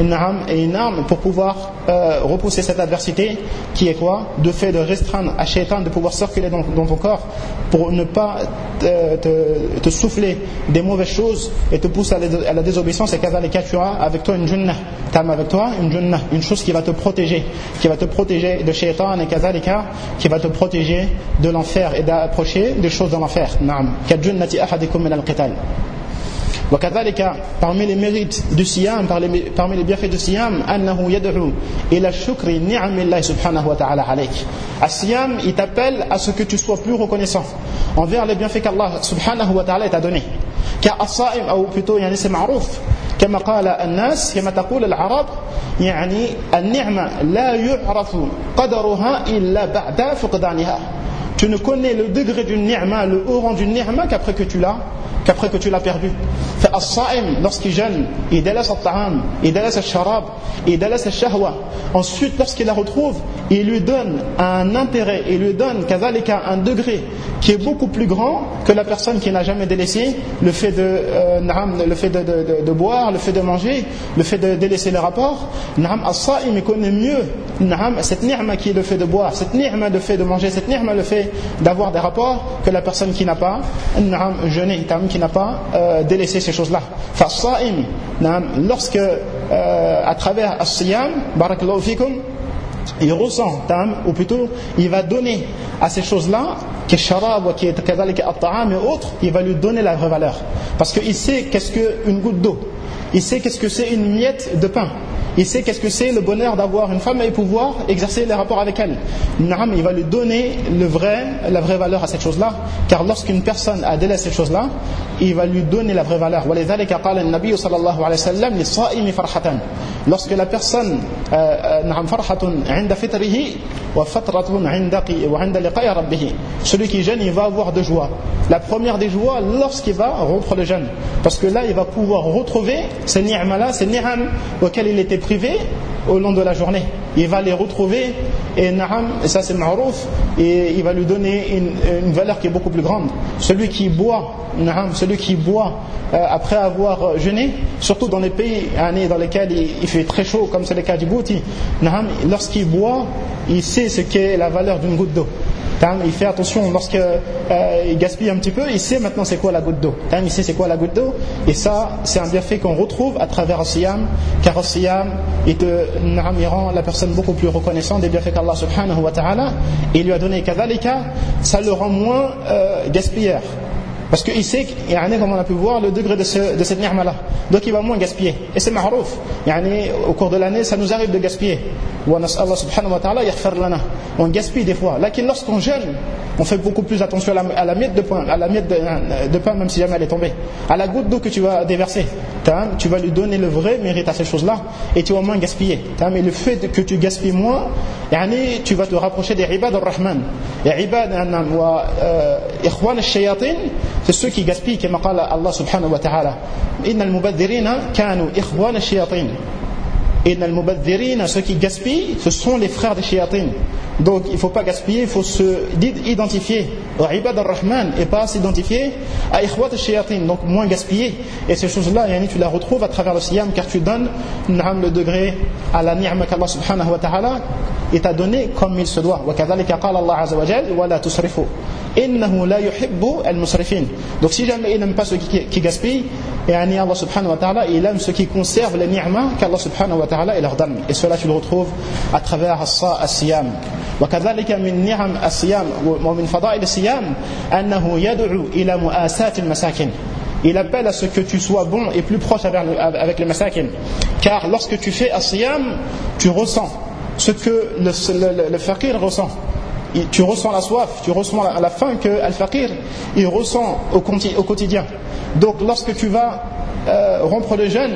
et une arme pour pouvoir euh, repousser cette adversité qui est quoi? De fait de restreindre à shaitan de pouvoir circuler dans, dans ton corps pour ne pas te, te, te souffler des mauvaises choses et te pousser à la, à la désobéissance. Et kadhalika tu as avec toi une junnah, tu as avec toi une junnah, une chose qui va te protéger, qui va te protéger de shaitan et kadhalika qui va te protéger de l'enfer et d'approcher des choses dans l'enfer. Naam, ka junnati ahadikum min al-qital. وكذلك parmi les mérites du siyam, parmi les bienfaits du siyam, أنه يدعو إلى شكر نعم الله سبحانه وتعالى عليك. الصيام il t'appelle à ce que tu sois plus reconnaissant envers les bienfaits qu'Allah subhanahu wa ta'ala t'a donné. car الصائم أو plutôt يعني c'est معروف كما قال الناس كما تقول العرب يعني النعمة لا يعرف قدرها إلا بعد فقدانها. Tu ne connais le degré d'une ni'ma, le haut rang d'une ni'ma qu'après que tu l'as qu'après que tu l'as perdu. As-sa'im, lorsqu'il jeûne, il délaisse al-ta'am, il délaisse al-sharab, il délaisse al-shahwa. Ensuite, lorsqu'il la retrouve, il lui donne un intérêt, il lui donne kadhalika un degré qui est beaucoup plus grand que la personne qui n'a jamais délaissé le fait de, euh, le fait de, de, de, de boire, le fait de manger, le fait de délaisser les rapports. As-sa'im, il connaît mieux cette ni'ma qui est le fait de boire, cette ni'ma le fait de manger, cette ni'ma le fait d'avoir des rapports que la personne qui n'a pas jeûné, qui n'a pas euh, délaissé ces choses-là. As-sa'im, lorsque euh, à travers as-siyam, barakallahu fikum, il ressent, ou plutôt il va donner à ces choses-là, qui est sharab, qui est kadhalika at-ta'am et autres, il va lui donner la vraie valeur. Parce qu'il sait qu'est-ce qu'une goutte d'eau, il sait qu'est-ce que c'est une miette de pain, il sait qu'est-ce que c'est le bonheur d'avoir une femme et pouvoir exercer les rapports avec elle. Naam, il va lui donner le vrai, la vraie valeur à cette chose-là, car lorsqu'une personne a délaissé cette chose-là, il va lui donner la vraie valeur. وَلِذَلِكَ قَالَ النَّبِيُّ صَلَى اللَّهُ عَلَيْهِ وسلم لِلصَّائِمِ فَرْحَةً. Lorsque la personne نعم فرحة عند فطره وفترة عند لقاء ربه, celui qui jeûne, il va avoir deux joies. La première des joies, lorsqu'il va rompre le jeûne, parce que là il va pouvoir retrouver ces ni'ma-là, ces ni'am auxquels il était privé au long de la journée. Il va les retrouver et na'am, et ça c'est ma'rouf, et il va lui donner une, une valeur qui est beaucoup plus grande. Celui qui boit, na'am, celui qui boit euh, après avoir jeûné, surtout dans les pays dans lesquels il, il fait très chaud, comme c'est le cas du Djibouti, na'am, lorsqu'il boit, il sait ce qu'est la valeur d'une goutte d'eau. Il fait attention lorsqu'il euh, gaspille un petit peu, il sait maintenant c'est quoi la goutte d'eau. Il sait c'est quoi la goutte d'eau. Et ça, c'est un bienfait qu'on retrouve à travers le siyam, car le siyam, il, te, il rend la personne beaucoup plus reconnaissante des bienfaits qu'Allah subhanahu wa ta'ala. Et il lui a donné kadhalika, ça le rend moins euh, gaspilleur. Parce qu'il sait, comme on a pu voir, le degré de, ce, de cette ni'ma là. Donc il va moins gaspiller. Et c'est ma'rouf. Au cours de l'année, ça nous arrive de gaspiller. Allah subhanahu wa ta'ala yaghfir lana. On gaspille des fois. Là, lorsqu'on jeûne, on fait beaucoup plus attention à la, à la miette de pain, à la miette de, de pain, même si jamais elle est tombée. À la goutte d'eau que tu vas déverser. Tu vas lui donner le vrai mérite à ces choses-là. Et tu vas moins gaspiller. Mais le fait que tu gaspilles moins, tu vas te rapprocher des ibad al-Rahman. Et ibad wa ikhwan al-shayatin, c'est ceux qui gaspillent, comme قال Allah subhanahu wa ta'ala. Inna al-mubadhirina kanu ikhwan al-shayatin. Inna al-mubadhirina, ceux qui gaspillent, ce sont les frères des shayatins. Donc il ne faut pas gaspiller, il faut se identifier à ibad al-Rahman et pas s'identifier à ikhwat al-shayatin, donc moins gaspiller. Et ces choses-là, tu la retrouves à travers le siyam, car tu donnes le degré à la ni'ma qu'Allah subhanahu wa ta'ala et t'a donné comme il se doit. Wa kadhalika qala Allah azza wa jalla wa la tusrifu innahu la yuhibbu al-musrifin. Donc si jamais il n'aime pas ceux qui, qui gaspillent, et Allah subhanahu wa ta'ala, il aime ceux qui conservent les ni'ma qu'Allah subhanahu wa ta'ala il leur donne. Et cela tu le retrouves à travers as-siyam. وكذلك من نعم الصيام ومن فضائل الصيام أنه يدعو إلى مؤاساة المساكين. Il appelle à ce que tu sois bon et plus proche avec les masakin. Car lorsque tu fais as-siyam, tu ressens ce que le, le, le faqir ressent. Tu ressens la soif, tu ressens la, la faim que al-faqir il ressent au, au quotidien. Donc lorsque tu vas euh, rompre le jeûne,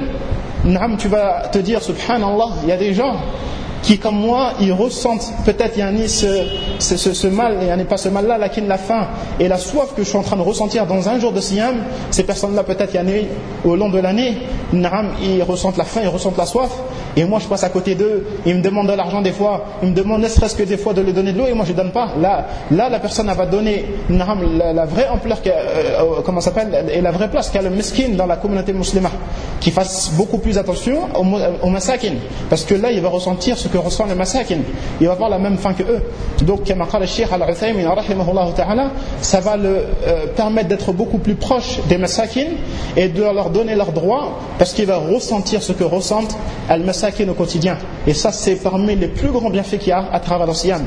tu vas te dire subhanallah, il y a des gens qui comme moi, ils ressentent peut-être yani, ce, ce, ce, ce mal, il n'y a pas ce mal-là, lakin la faim et la soif que je suis en train de ressentir dans un jour de siyam, ces personnes-là peut-être yani, au long de l'année, ils ressentent la faim, ils ressentent la soif, et moi je passe à côté d'eux, ils me demandent de l'argent des fois, ils me demandent ne serait-ce que des fois de leur donner de l'eau, et moi je ne donne pas. Là, là la personne elle va donner la, la vraie ampleur, euh, comment ça s'appelle, et la vraie place qu'a le miskin dans la communauté musulmane, qui fasse beaucoup plus attention au, au masakin, parce que là il va ressentir ce que ressent le masakin, il va avoir la même faim que eux. Donc comme قال الشيخ Al-Uthaymin rahimahullah ta'ala, ça va le euh, permettre d'être beaucoup plus proche des masakin et de leur donner leurs droits, parce qu'il va ressentir ce que ressentent al-masakin au quotidien. Et ça c'est parmi les plus grands bienfaits qu'il y a à travers le siyam.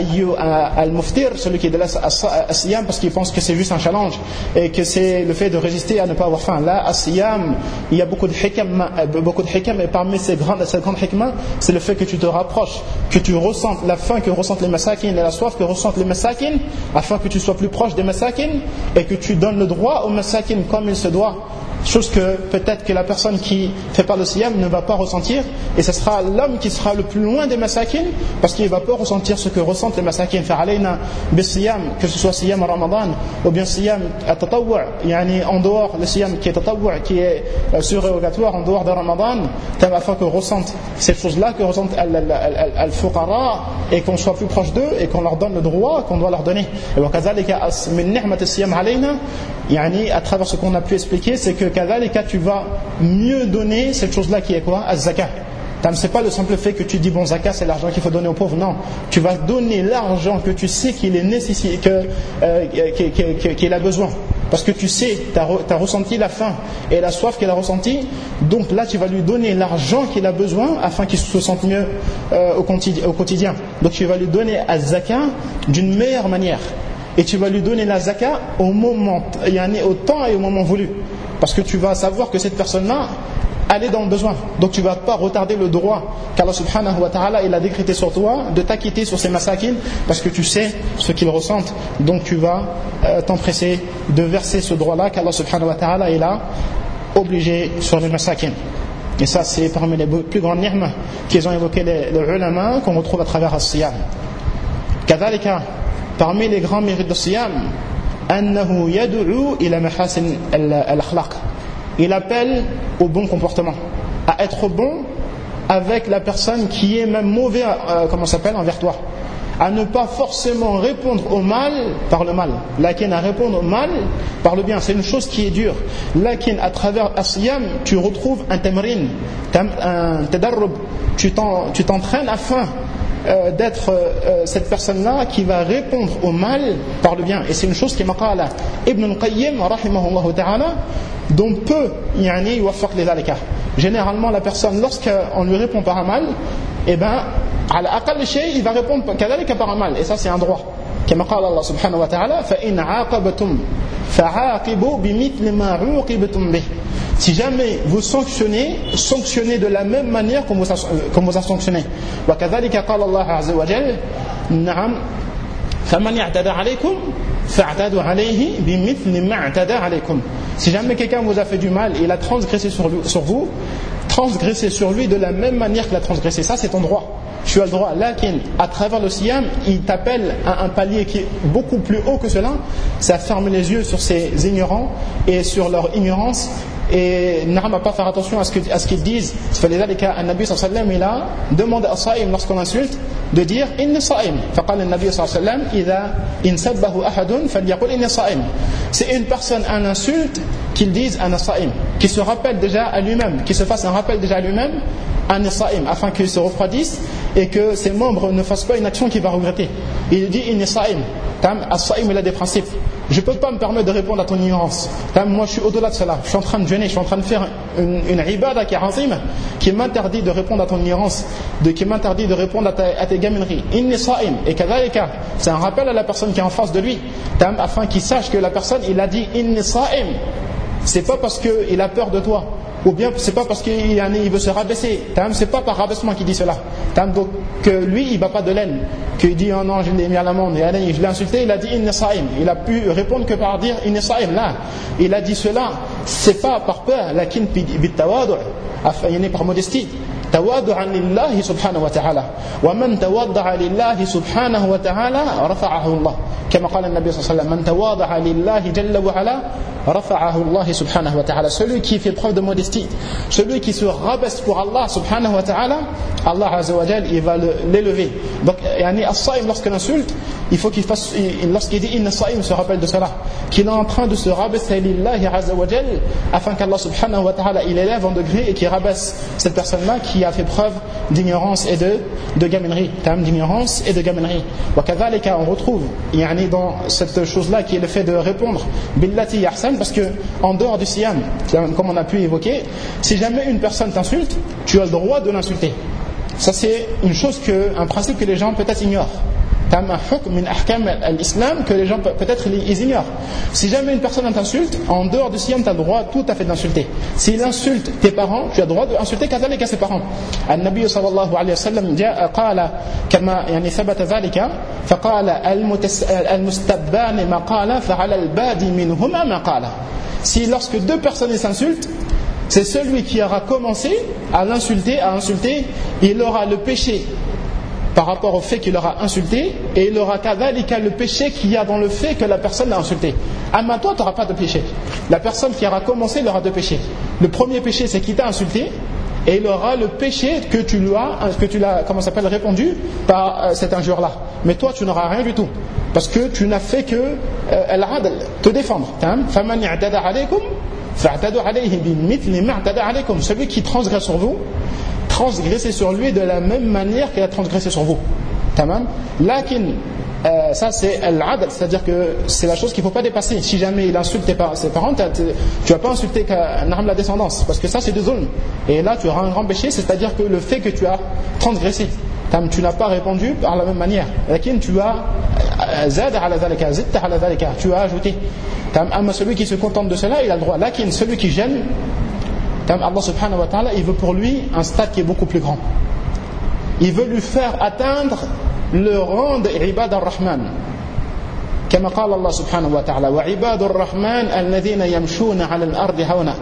Al-muftir, celui qui est de la siyam parce qu'il pense que c'est juste un challenge et que c'est le fait de résister à ne pas avoir faim. Là, à siyam, il y a beaucoup de hikam, beaucoup de hikam, et parmi ces grandes, ces grandes hikmah, c'est le fait que tu te rapproches, que tu ressentes la faim que ressentent les masakin et la soif que ressentent les masakin, afin que tu sois plus proche des masakin et que tu donnes le droit aux masakin comme il se doit. Chose que peut-être que la personne qui fait pas le siyam ne va pas ressentir, et ce sera l'homme qui sera le plus loin des masakin parce qu'il ne va pas ressentir ce que ressentent les masakin. Fa'alayna bis-siyam, que ce soit siyam ramadan ou bien siyam at-tatawwu', yani en dehors le siyam qui est tatawwu', qui est surérogatoire en dehors de ramadan, afin que ressentent ces choses-là, que ressentent al-fuqara, et qu'on soit plus proche d'eux et qu'on leur donne le droit qu'on doit leur donner. Et wa kadhalika min ni'mat as-siyam alayna, yani à travers ce qu'on a pu expliquer, c'est que kadhalika tu vas mieux donner cette chose-là qui est quoi? Az-zakat. C'est pas le simple fait que tu dis bon, zakat c'est l'argent qu'il faut donner aux pauvres. Non, tu vas donner l'argent que tu sais qu'il est nécessaire, que, euh, qu'il a besoin, parce que tu sais, tu as ressenti la faim et la soif qu'il a ressenti. Donc là tu vas lui donner l'argent qu'il a besoin afin qu'il se sente mieux euh, au quotidien. Donc tu vas lui donner az-zakat d'une meilleure manière, et tu vas lui donner la zakat au moment, au temps et au moment voulu, parce que tu vas savoir que cette personne-là elle est dans le besoin. Donc tu ne vas pas retarder le droit qu'Allah subhanahu wa ta'ala il a décrété sur toi de t'acquitter sur ces masakin, parce que tu sais ce qu'ils ressentent. Donc tu vas euh, t'empresser de verser ce droit-là qu'Allah subhanahu wa ta'ala il a obligé sur les masakin. Et ça c'est parmi les plus grandes ni'mas qu'ils ont évoqué les, les ulama, qu'on retrouve à travers as-siyam. Kadhalika, parmi les grands mérites de siyam, annahu yad'u ila mahasin al-akhlaq. Il appelle au bon comportement, à être bon avec la personne qui est même mauvais, euh, comment ça s'appelle, envers toi, à ne pas forcément répondre au mal par le mal, lakin à répondre au mal par le bien. C'est une chose qui est dure, lakin à travers as-siyam tu retrouves un tamrin, un tadarrub, tu t'entraînes afin euh, d'être euh, cette personne-là qui va répondre au mal par le bien. Et c'est une chose qui maqala Ibn al-Qayyim rahimahullah ta'ala, dont peu yani yuwaffaq li dhalika. Généralement la personne, lorsqu'on lui répond par un mal, eh ben à l'aqal shay il va répondre kadhalika par un mal, et ça c'est un droit. كما قال الله سبحانه وتعالى فإن عاقبتم فعاقبوا بمثل ما عوقبتم به. Si jamais vous sanctionnez, sanctionnez de la même manière qu'on vous a, qu'on vous a sanctionné. وكذلك قال الله عز وجل نعم فمن اعتدى عليكم فاعتدوا عليه بمثل ما اعتدى عليكم. Si jamais quelqu'un vous a fait du mal et il a transgressé sur, lui, sur vous, transgressez sur lui de la même manière qu'il a transgressé. Ça c'est ton droit. Tu as le droit. Lakin, à travers le siyam, il t'appelle à un palier qui est beaucoup plus haut que cela. Ça ferme les yeux sur ces ignorants et sur leur ignorance. Et n'a pas faire attention à ce, que, à ce qu'ils disent. فلذلك النبي صلى الله عليه وسلم il a demandé à Saïm lorsqu'on insulte de dire inni Saïm. فقال النبي صلى الله عليه وسلم إذا إن سبه أحد فليقل inni Saïm. C'est une personne un insulte qu'il dise ana Saïm, qui se rappelle déjà à lui-même, qui se fasse un rappel déjà à lui-même ana Saïm, afin qu'il se refroidisse et que ses membres ne fassent pas une action qu'il va regretter. Il dit inni Saïm. As-Saïm il a des principes. Je ne peux pas me permettre de répondre à ton ignorance. Moi je suis au-delà de cela. Je suis en train de jeûner, je suis en train de faire une, une ibada qui est azim, qui m'interdit de répondre à ton ignorance, de, qui m'interdit de répondre à, ta, à tes gamineries. Inni Saïm. Et kadhalika, c'est un rappel à la personne qui est en face de lui, afin qu'il sache que la personne, il a dit inni Saïm. C'est pas parce qu'il a peur de toi, ou bien c'est pas parce qu'il il veut se rabaisser. C'est pas par rabaissement qu'il dit cela. Donc que lui il bat pas de l'aile, qu'il dit oh non je l'ai mis à l'amende et allez, je l'ai insulté, il a dit inni Saïm. Il a pu répondre que par dire inni Saïm. Là il a dit cela, c'est pas par peur, lakin bit tawadu', par modestie. تواضعا لله سبحانه وتعالى ومن تواضع لله سبحانه وتعالى رفعه الله كما قال النبي صلى الله عليه وسلم من تواضع لله جل وعلا رفعه الله سبحانه وتعالى. Celui qui fait preuve de modestie, celui qui se rabaisse pour Allah subhanahu wa ta'ala, Allah azza wa jal il va l'élever. Donc yani as-Saïm lorsqu'il insulte, il faut qu'il fasse, lorsqu'il dit inna Saïm, se rappelle de cela, qu'il est en train de se rabaisser lillahi azza wa jal, afin qu'Allah subhanahu wa ta'ala il élève en degré et qu'il rabaisse cette personne-là qui a fait preuve d'ignorance et de, de gaminerie, d'ignorance et de gaminerie. وكذلك on retrouve yani dans cette chose-là qui est le fait de répondre billati yahsan, parce que en dehors du siyam, comme on a pu évoquer, si jamais une personne t'insulte, tu as le droit de l'insulter. Ça c'est une chose que, un principe que les gens peut-être ignorent. Un hukm min ahkam al-islam que les gens peut-être ils ignorent. Si jamais une personne t'insulte, en dehors du siyam, tu as le droit tout à fait d'insulter. S'il insulte tes parents, tu as le droit d'insulter كذلك ses parents. النبي صلى الله عليه وسلم جاء قال كما يعني ثبت ذلك فقال المستبان ما قال فعلى البادي منهما ما قال. Si lorsque deux personnes s'insultent, c'est celui qui aura commencé à l'insulter, à insulter, il aura le péché par rapport au fait qu'il aura insulté, et il aura kadhalika le péché qu'il y a dans le fait que la personne l'a insulté. Amma toi, tu n'auras pas de péché. La personne qui aura commencé, il aura deux péchés. Le premier péché, c'est qu'il t'a insulté, et il aura le péché que tu lui as, que tu l'as, comment ça s'appelle, répondu par euh, cette injure-là. Mais toi, tu n'auras rien du tout, parce que tu n'as fait que euh, al-adl, te défendre. فَمَنْ اعْتَدَى عَلَيْكُمْ فَاعْتَدُوا عَلَيْهِ بِمِثْلِ مَا اعْتَدَى عَلَيْكُمْ. Celui qui transgresse sur vous, transgresser sur lui de la même manière qu'il a transgressé sur vous. Tamam. Lakin, euh, ça c'est al-adl, c'est-à-dire que c'est la chose qu'il ne faut pas dépasser. Si jamais il insulte tes par- ses parents, tu ne vas pas insulter la descendance, parce que ça c'est du zulm. Et là tu auras un grand péché, c'est-à-dire que le fait que tu as transgressé, tu n'as pas répondu par la même manière. Lakin tu as zad ala dhalika, zitta ala dhalika, tu as ajouté. Amma celui qui se contente de cela, il a le droit. Lakin celui qui gêne, Allah subhanahu wa ta'ala, il veut pour lui un stade qui est beaucoup plus grand. Il veut lui faire atteindre le rang d'ibad ar-Rahman. كما قال الله سبحانه وتعالى وعباد الرحمن الذين يمشون على الأرض هونا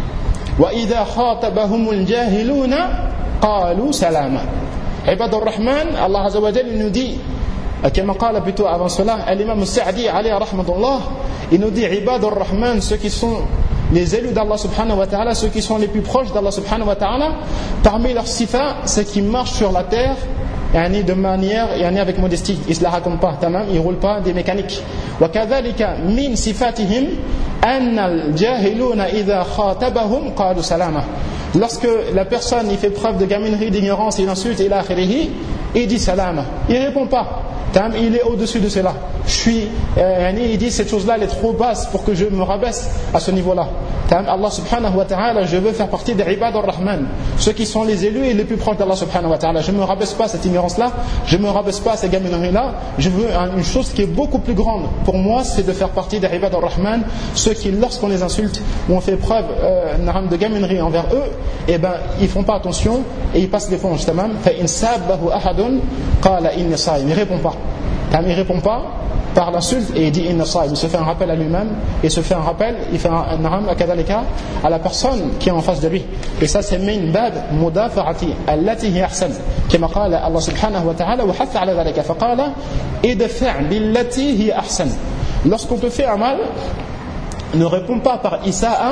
وإذا خاطبهم الجاهلون قالوا سلاما. عباد الرحمن, Allah Azza wa Jalla nous dit, كما قال plutôt avant cela l'imam Sa'di alayhi rahmatullah, il nous dit عباد الرحمن, ceux qui sont les élus d'Allah subhanahu wa ta'ala, ceux qui sont les plus proches d'Allah subhanahu wa ta'ala, parmi leurs sifas, c'est qu'ils marchent sur la terre yani de manière yani avec modestie, ils ne se la racontent pas, ils ne roulent pas des mécaniques. وكذلك من صفاتهم أن الجاهلون إذا خاطبهم قالوا سلاما. Lorsque la personne il fait preuve de gaminerie, d'ignorance, il insulte ila akhirihi, et il dit salama. Il ne répond pas. Il est au-dessus de cela. Je suis, euh, il dit cette chose-là elle est trop basse pour que je me rabaisse à ce niveau-là. Allah subhanahu wa ta'ala, je veux faire partie des ibad ar-Rahman, ceux qui sont les élus et les plus proches d'Allah subhanahu wa ta'ala. Je ne me rabaisse pas à cette ignorance-là, je ne me rabaisse pas à ces gamineries-là. Je veux une chose qui est beaucoup plus grande pour moi, c'est de faire partie des ibad ar-Rahman, ceux qui, lorsqu'on les insulte ou on fait preuve euh, de gaminerie envers eux, eh ben, ils ne font pas attention et ils passent l'éponge. Il ne répond pas. Il ne répond pas par l'insulte et il dit inna sa'im. Il se fait un rappel à lui-même et se fait un rappel, il fait un naam à la personne qui est en face de lui. Et ça c'est min bab mudafa'ati allati hi ahsan. Kama qala Allah subhanahu wa ta'ala wa hatha ala dhalika faqala idfa' billati hi ahsan. Lorsqu'on te fait un mal, ne réponds pas par isa'a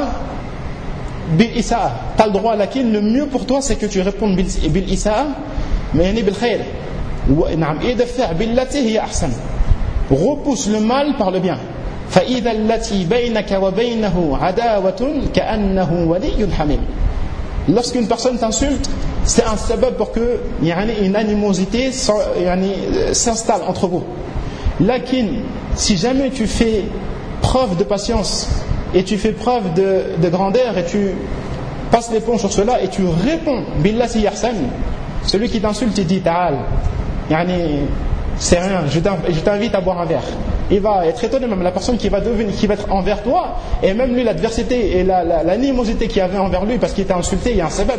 bil isa'a. Tu as le droit à laquelle le mieux pour toi c'est que tu répondes bil isa'a mais yani bil khair. نعم ادفع بالتي هي أحسن. repousse le mal par le bien. فإذا التي بينك وبينه عداوة كأنه ولي حميم. Lorsqu'une personne t'insulte, c'est un sabab pour que une animosité s'installe entre vous. Lakin, si jamais tu fais preuve de patience et tu fais preuve de, de grandeur et tu passes l'éponge sur cela et tu réponds billati yahsan, celui qui t'insulte il dit ta'al, yani, c'est rien, je t'invite à boire un verre. Il va être étonné, même la personne qui va devenir, qui va être envers toi, et même lui l'adversité et la, la, l'animosité qu'il y avait envers lui parce qu'il était insulté, il y a un sabab.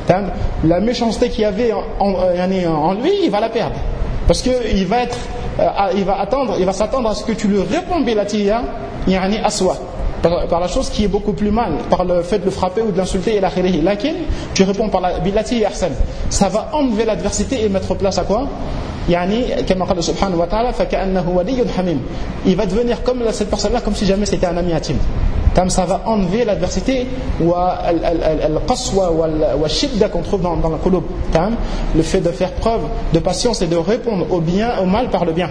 La méchanceté qu'il y avait en, en, en lui, il va la perdre. Parce qu'il va être, euh, il va attendre, il va s'attendre à ce que tu lui réponds bilatiya, yani aswa. Par, par la chose qui est beaucoup plus mal, par le fait de le frapper ou de l'insulter et l'akhirihi. Lakin, tu réponds par la bilatiya ahsan. Ça va enlever l'adversité et mettre place à quoi? Yani, comme Allah subhanahu wa ta'ala, فَكَأَنَّهُ وَلِيٌّ حَمِيمٌ. Il va devenir comme cette personne-là, comme si jamais c'était un ami intime. Ça va enlever l'adversité ou al-qaswa ou al-shidda qu'on trouve dans, dans le qulub. Le fait de faire preuve de patience et de répondre au bien, au mal par le bien.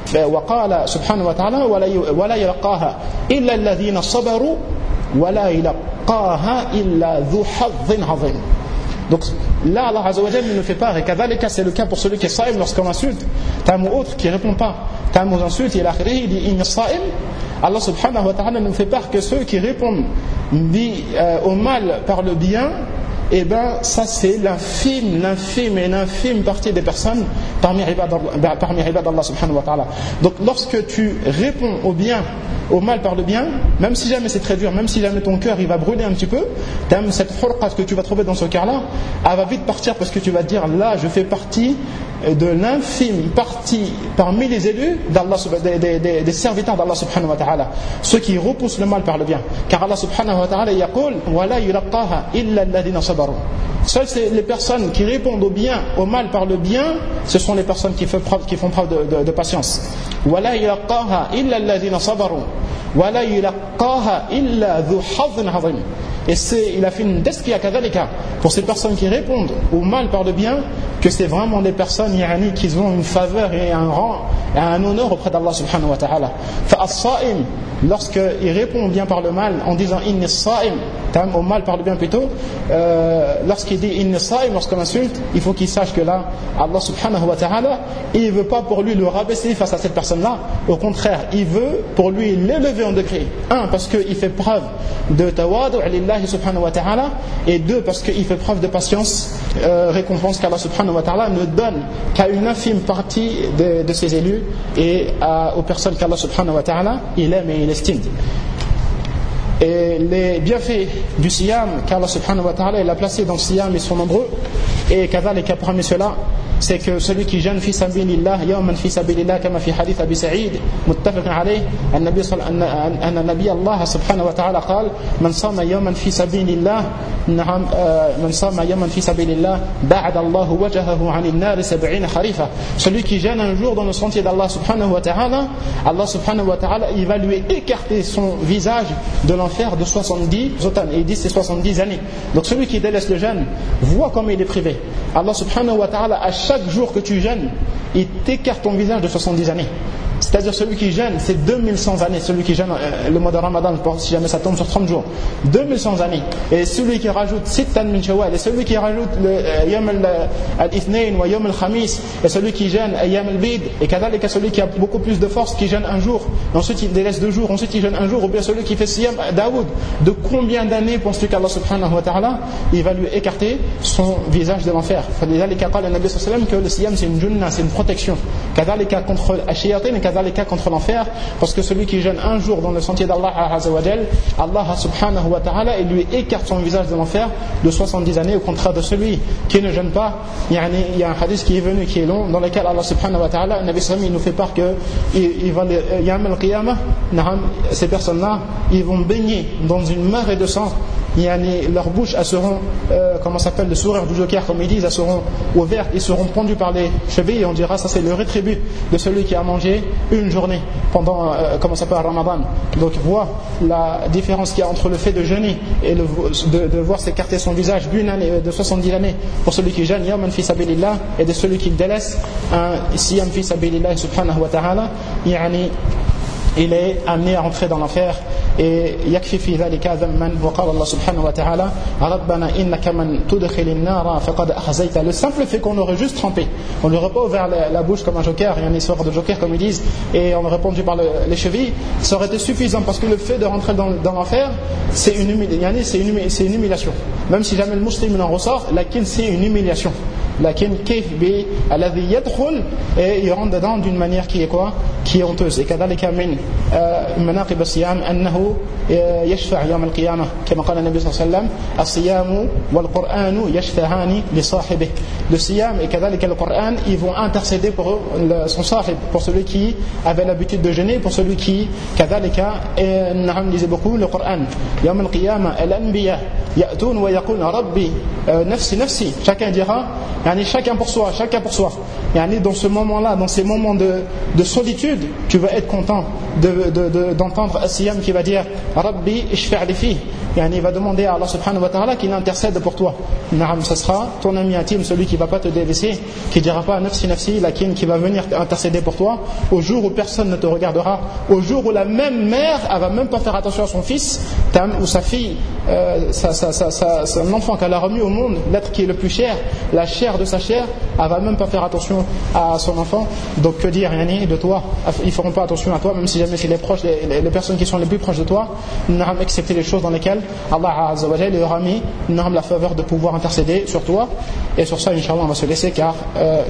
وقال سبحانه وتعالى ولا يلقاها إلا الذين صبروا ولا يلقاها إلا ذو حظ عظيم. Donc là, Allah Azza wa Jalla ne fait pas. Et kadhalika, c'est le cas pour celui qui est saïm lorsqu'on insulte. T'as un autre qui ne répond pas. T'as un insulte et l'akhiri, il dit inna saïm. Allah subhanahu wa ta'ala ne fait part que ceux qui répondent dit, euh, au mal par le bien. Et ben ça c'est l'infime, l'infime et l'infime partie des personnes parmi ibad parmi ibad Allah subhanahu wa ta'ala. Donc lorsque tu réponds au bien, au mal par le bien, même si jamais c'est très dur, même si jamais ton cœur il va brûler un petit peu, même cette hurqat que tu vas trouver dans ce cœur-là, elle va vite partir parce que tu vas te dire là je fais partie de l'infime partie parmi les élus d'Allah, des, des, des, des serviteurs d'Allah subhanahu wa ta'ala, ceux qui repoussent le mal par le bien. Car Allah subhanahu wa ta'ala yaqul wala yulaqaha illa alladhina sabaru. Seules les personnes qui répondent au bien, au mal par le bien, ce sont les personnes qui font preuve, qui font preuve de, de, de patience. Wala yulaqaha illa alladhina sabaru wala yulaqaha illa dhu hazzin azim. Et c'est, il a fait une deskia kadhalika pour ces personnes qui répondent au mal par le bien, que c'est vraiment des personnes yani, qui ont une faveur et un rang et un honneur auprès d'Allah subhanahu wa ta'ala. Fa'as-sa'im, lorsqu'il répond bien par le mal en disant inni as-sa'im, au mal par le bien plutôt, euh, lorsqu'il dit inni as-sa'im, lorsqu'on insulte, il faut qu'il sache que là, Allah subhanahu wa ta'ala, il ne veut pas pour lui le rabaisser face à cette personne-là, au contraire, il veut pour lui l'élever en degré. Un, parce qu'il fait preuve de tawadu' lillahi subhanahu wa ta'ala, et deux, parce qu'il fait preuve de patience, euh, récompense qu'Allah subhanahu wa ta'ala ne donne qu'à une infime partie de, de ses élus et à, aux personnes qu'Allah subhanahu wa ta'ala il aime et il estime. Et les bienfaits du siyam qu'Allah subhanahu wa ta'ala il a placé dans le siyam, ils sont nombreux, et kadhalika parmi ceux-là, c'est que celui qui jeûne fi sabilillah yawman fi sabilillah kama fi hadith Abi Sa'id muttafaq alayh an-nabi anna nabiy Allah subhanahu wa ta'ala qala man sama yawman fi sabilillah na'am man sama yawman fi sabilillah ba'ada Allah wajhahu 'anil nar sab'ina kharifa. Celui qui jeûne un jour dans le sentier d'Allah subhanahu wa ta'ala, Allah subhanahu wa ta'ala il va lui écarter son visage de l'enfer de soixante-dix zotan, et il dit c'est soixante-dix années. Donc celui qui délaisse le jeûne voit comme il est privé. Allah subhanahu wa ta'ala à chaque jour que tu jeûnes, il t'écarte ton visage de soixante-dix années. C'est-à-dire celui qui jeûne, c'est deux mille cent années. Celui qui jeûne euh, le mois de Ramadan, si jamais ça tombe sur trente jours, deux mille cent années. Et celui qui rajoute sittan min shawwal, et celui qui rajoute le yom al-ithnain ou yom al-khamis, et celui qui jeûne yom al-bid, et kadhalika celui qui a beaucoup plus de force qui jeûne un jour, et ensuite il délaisse deux jours, ensuite il jeûne un jour, ou bien celui qui fait siyam Daoud. De combien d'années penses-tu qu'Allah subhanahu wa ta'ala il va lui écarter son visage de l'enfer? Kadhalika qala an-nabi sallallahu alayhi wa sallam que le siyam c'est une junna, c'est une protection. Kadhalika contre al-shayatin et kadhalika contre l'enfer, parce que celui qui jeûne un jour dans le sentier d'Allah azza wa jal, Allah subhanahu wa ta'ala il lui écarte son visage de l'enfer de soixante-dix années, au contraire de celui qui ne jeûne pas. Il y a un hadith qui est venu qui est long, dans lequel Allah subhanahu wa ta'ala, Nabi sallam, il nous fait part que il va yawm al-qiyamah, ces personnes-là ils vont baigner dans une marée de sang. Leurs bouches elles seront euh, comment s'appelle le sourire du joker, comme ils disent, elles seront ouvertes, ils seront pendus par les chevilles, et on dira ça c'est le rétribut de celui qui a mangé une journée pendant euh, comment s'appelle Ramadan. Donc vois la différence qu'il y a entre le fait de jeûner et le, de, de voir s'écarter son visage d'une année, de soixante-dix années pour celui qui jeûne yawman fi sabilillah, et de celui qui délaisse un siyam fi sabilillah subhanahu wa ta'ala, yani il est amené à rentrer dans l'enfer. Et yakfi fi dhalika dhamman wa qala Allah subhanahu wa ta'ala rabbana innaka man tudkhil an-nara faqad akhzayta. Le simple fait qu'on aurait juste trempé, on n'aurait pas ouvert la, la bouche comme un joker, il y a une histoire de joker comme ils disent, et on aurait répondu par le, les chevilles, ça aurait été suffisant, parce que le fait de rentrer dans, dans l'enfer c'est une, humili- c'est, une, c'est une humiliation. Même si jamais le musulman en ressort, laquelle c'est une humiliation. Lakin kayf bi alladhi yadkhul, et il rentre dedans d'une manière qui est quoi, qui est honteuse. Et kadhalika min manaqib as-siyam annahu yashfa' yawm al-qiyamah kama qala an-nabi sallallahu alayhi wa sallam as-siyam wal-qur'an yashfa'ani li sahibihi. Le siyam et kadhalika le Coran, ils vont intercéder pour le, son sahib, pour celui qui avait l'habitude de jeûner, pour celui qui kadhalika naham disait beaucoup le Coran. Yawm al-qiyamah al-anbiya ya'tun wa yaqulun rabbi nafsi nafsi, chacun dira yani chacun pour soi, chacun pour soi. Yani dans ce moment-là, dans ces moments de, de solitude, tu vas être content de, de, de, d'entendre As-Siyam qui va dire Rabbi ishfa' li fi. Yani il va demander à Allah subhanahu wa ta'ala qu'il intercède pour toi. Naam, ce sera ton ami intime, celui qui ne va pas te délaisser, qui ne dira pas nafsi nafsi, lakin qui va venir intercéder pour toi au jour où personne ne te regardera, au jour où la même mère elle va même pas faire attention à son fils ou sa fille, euh, sa, sa, sa, sa, son enfant qu'elle a remis au monde, l'être qui est le plus cher, la chair de sa chair, elle va même pas faire attention à son enfant. Donc que dire yani, de toi, ils feront pas attention à toi, même si jamais c'est les proches, les, les, les personnes qui sont les plus proches de toi, excepté les choses dans lesquelles Allah Azza wa Jalla aura mis la faveur de pouvoir intercéder sur toi. Et sur ça, Inch'Allah, on va se laisser, car euh,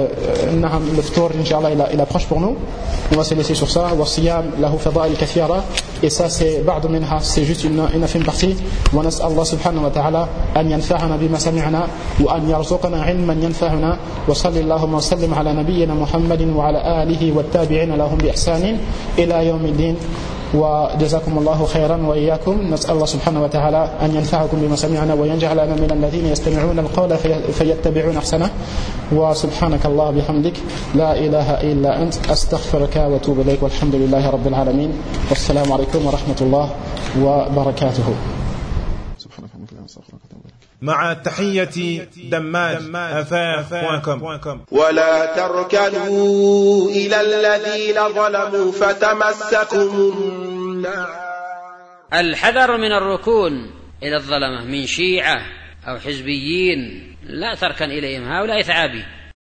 le, le ftour, Inch'Allah, il, il approche pour nous. On va se laisser sur ça. Wa siyam lahu fadail kathira. Et ça, c'est ba'd minha, c'est juste une, une infime partie. Wa nas'al Allah subhanahu wa ta'ala an yanfa'ana bima sami'na wa an yarzuqana ilman yanfa'una. Wa sallallahu wa sallim ala nabiyyina Muhammadin wa ala alihi wa tabi'ina lahum bi ihsanin ila yawmiddin. وجزاكم الله خيرا وإياكم. نسأل الله سبحانه وتعالى أن ينفعكم بما سمعنا ويجعلنا من الذين يستمعون القول فيتبعون أحسنه. وسبحانك الله بحمدك لا إله إلا أنت أستغفرك وأتوب إليك والحمد لله رب العالمين والسلام عليكم ورحمة الله وبركاته. مع تحية دماج أفاف ولا تركنوا إلى الذين ظلموا فتمسكم النار. الحذر من الركون إلى الظلمة من شيعة أو حزبيين، لا تركن إليهم، هؤلاء ثعابي.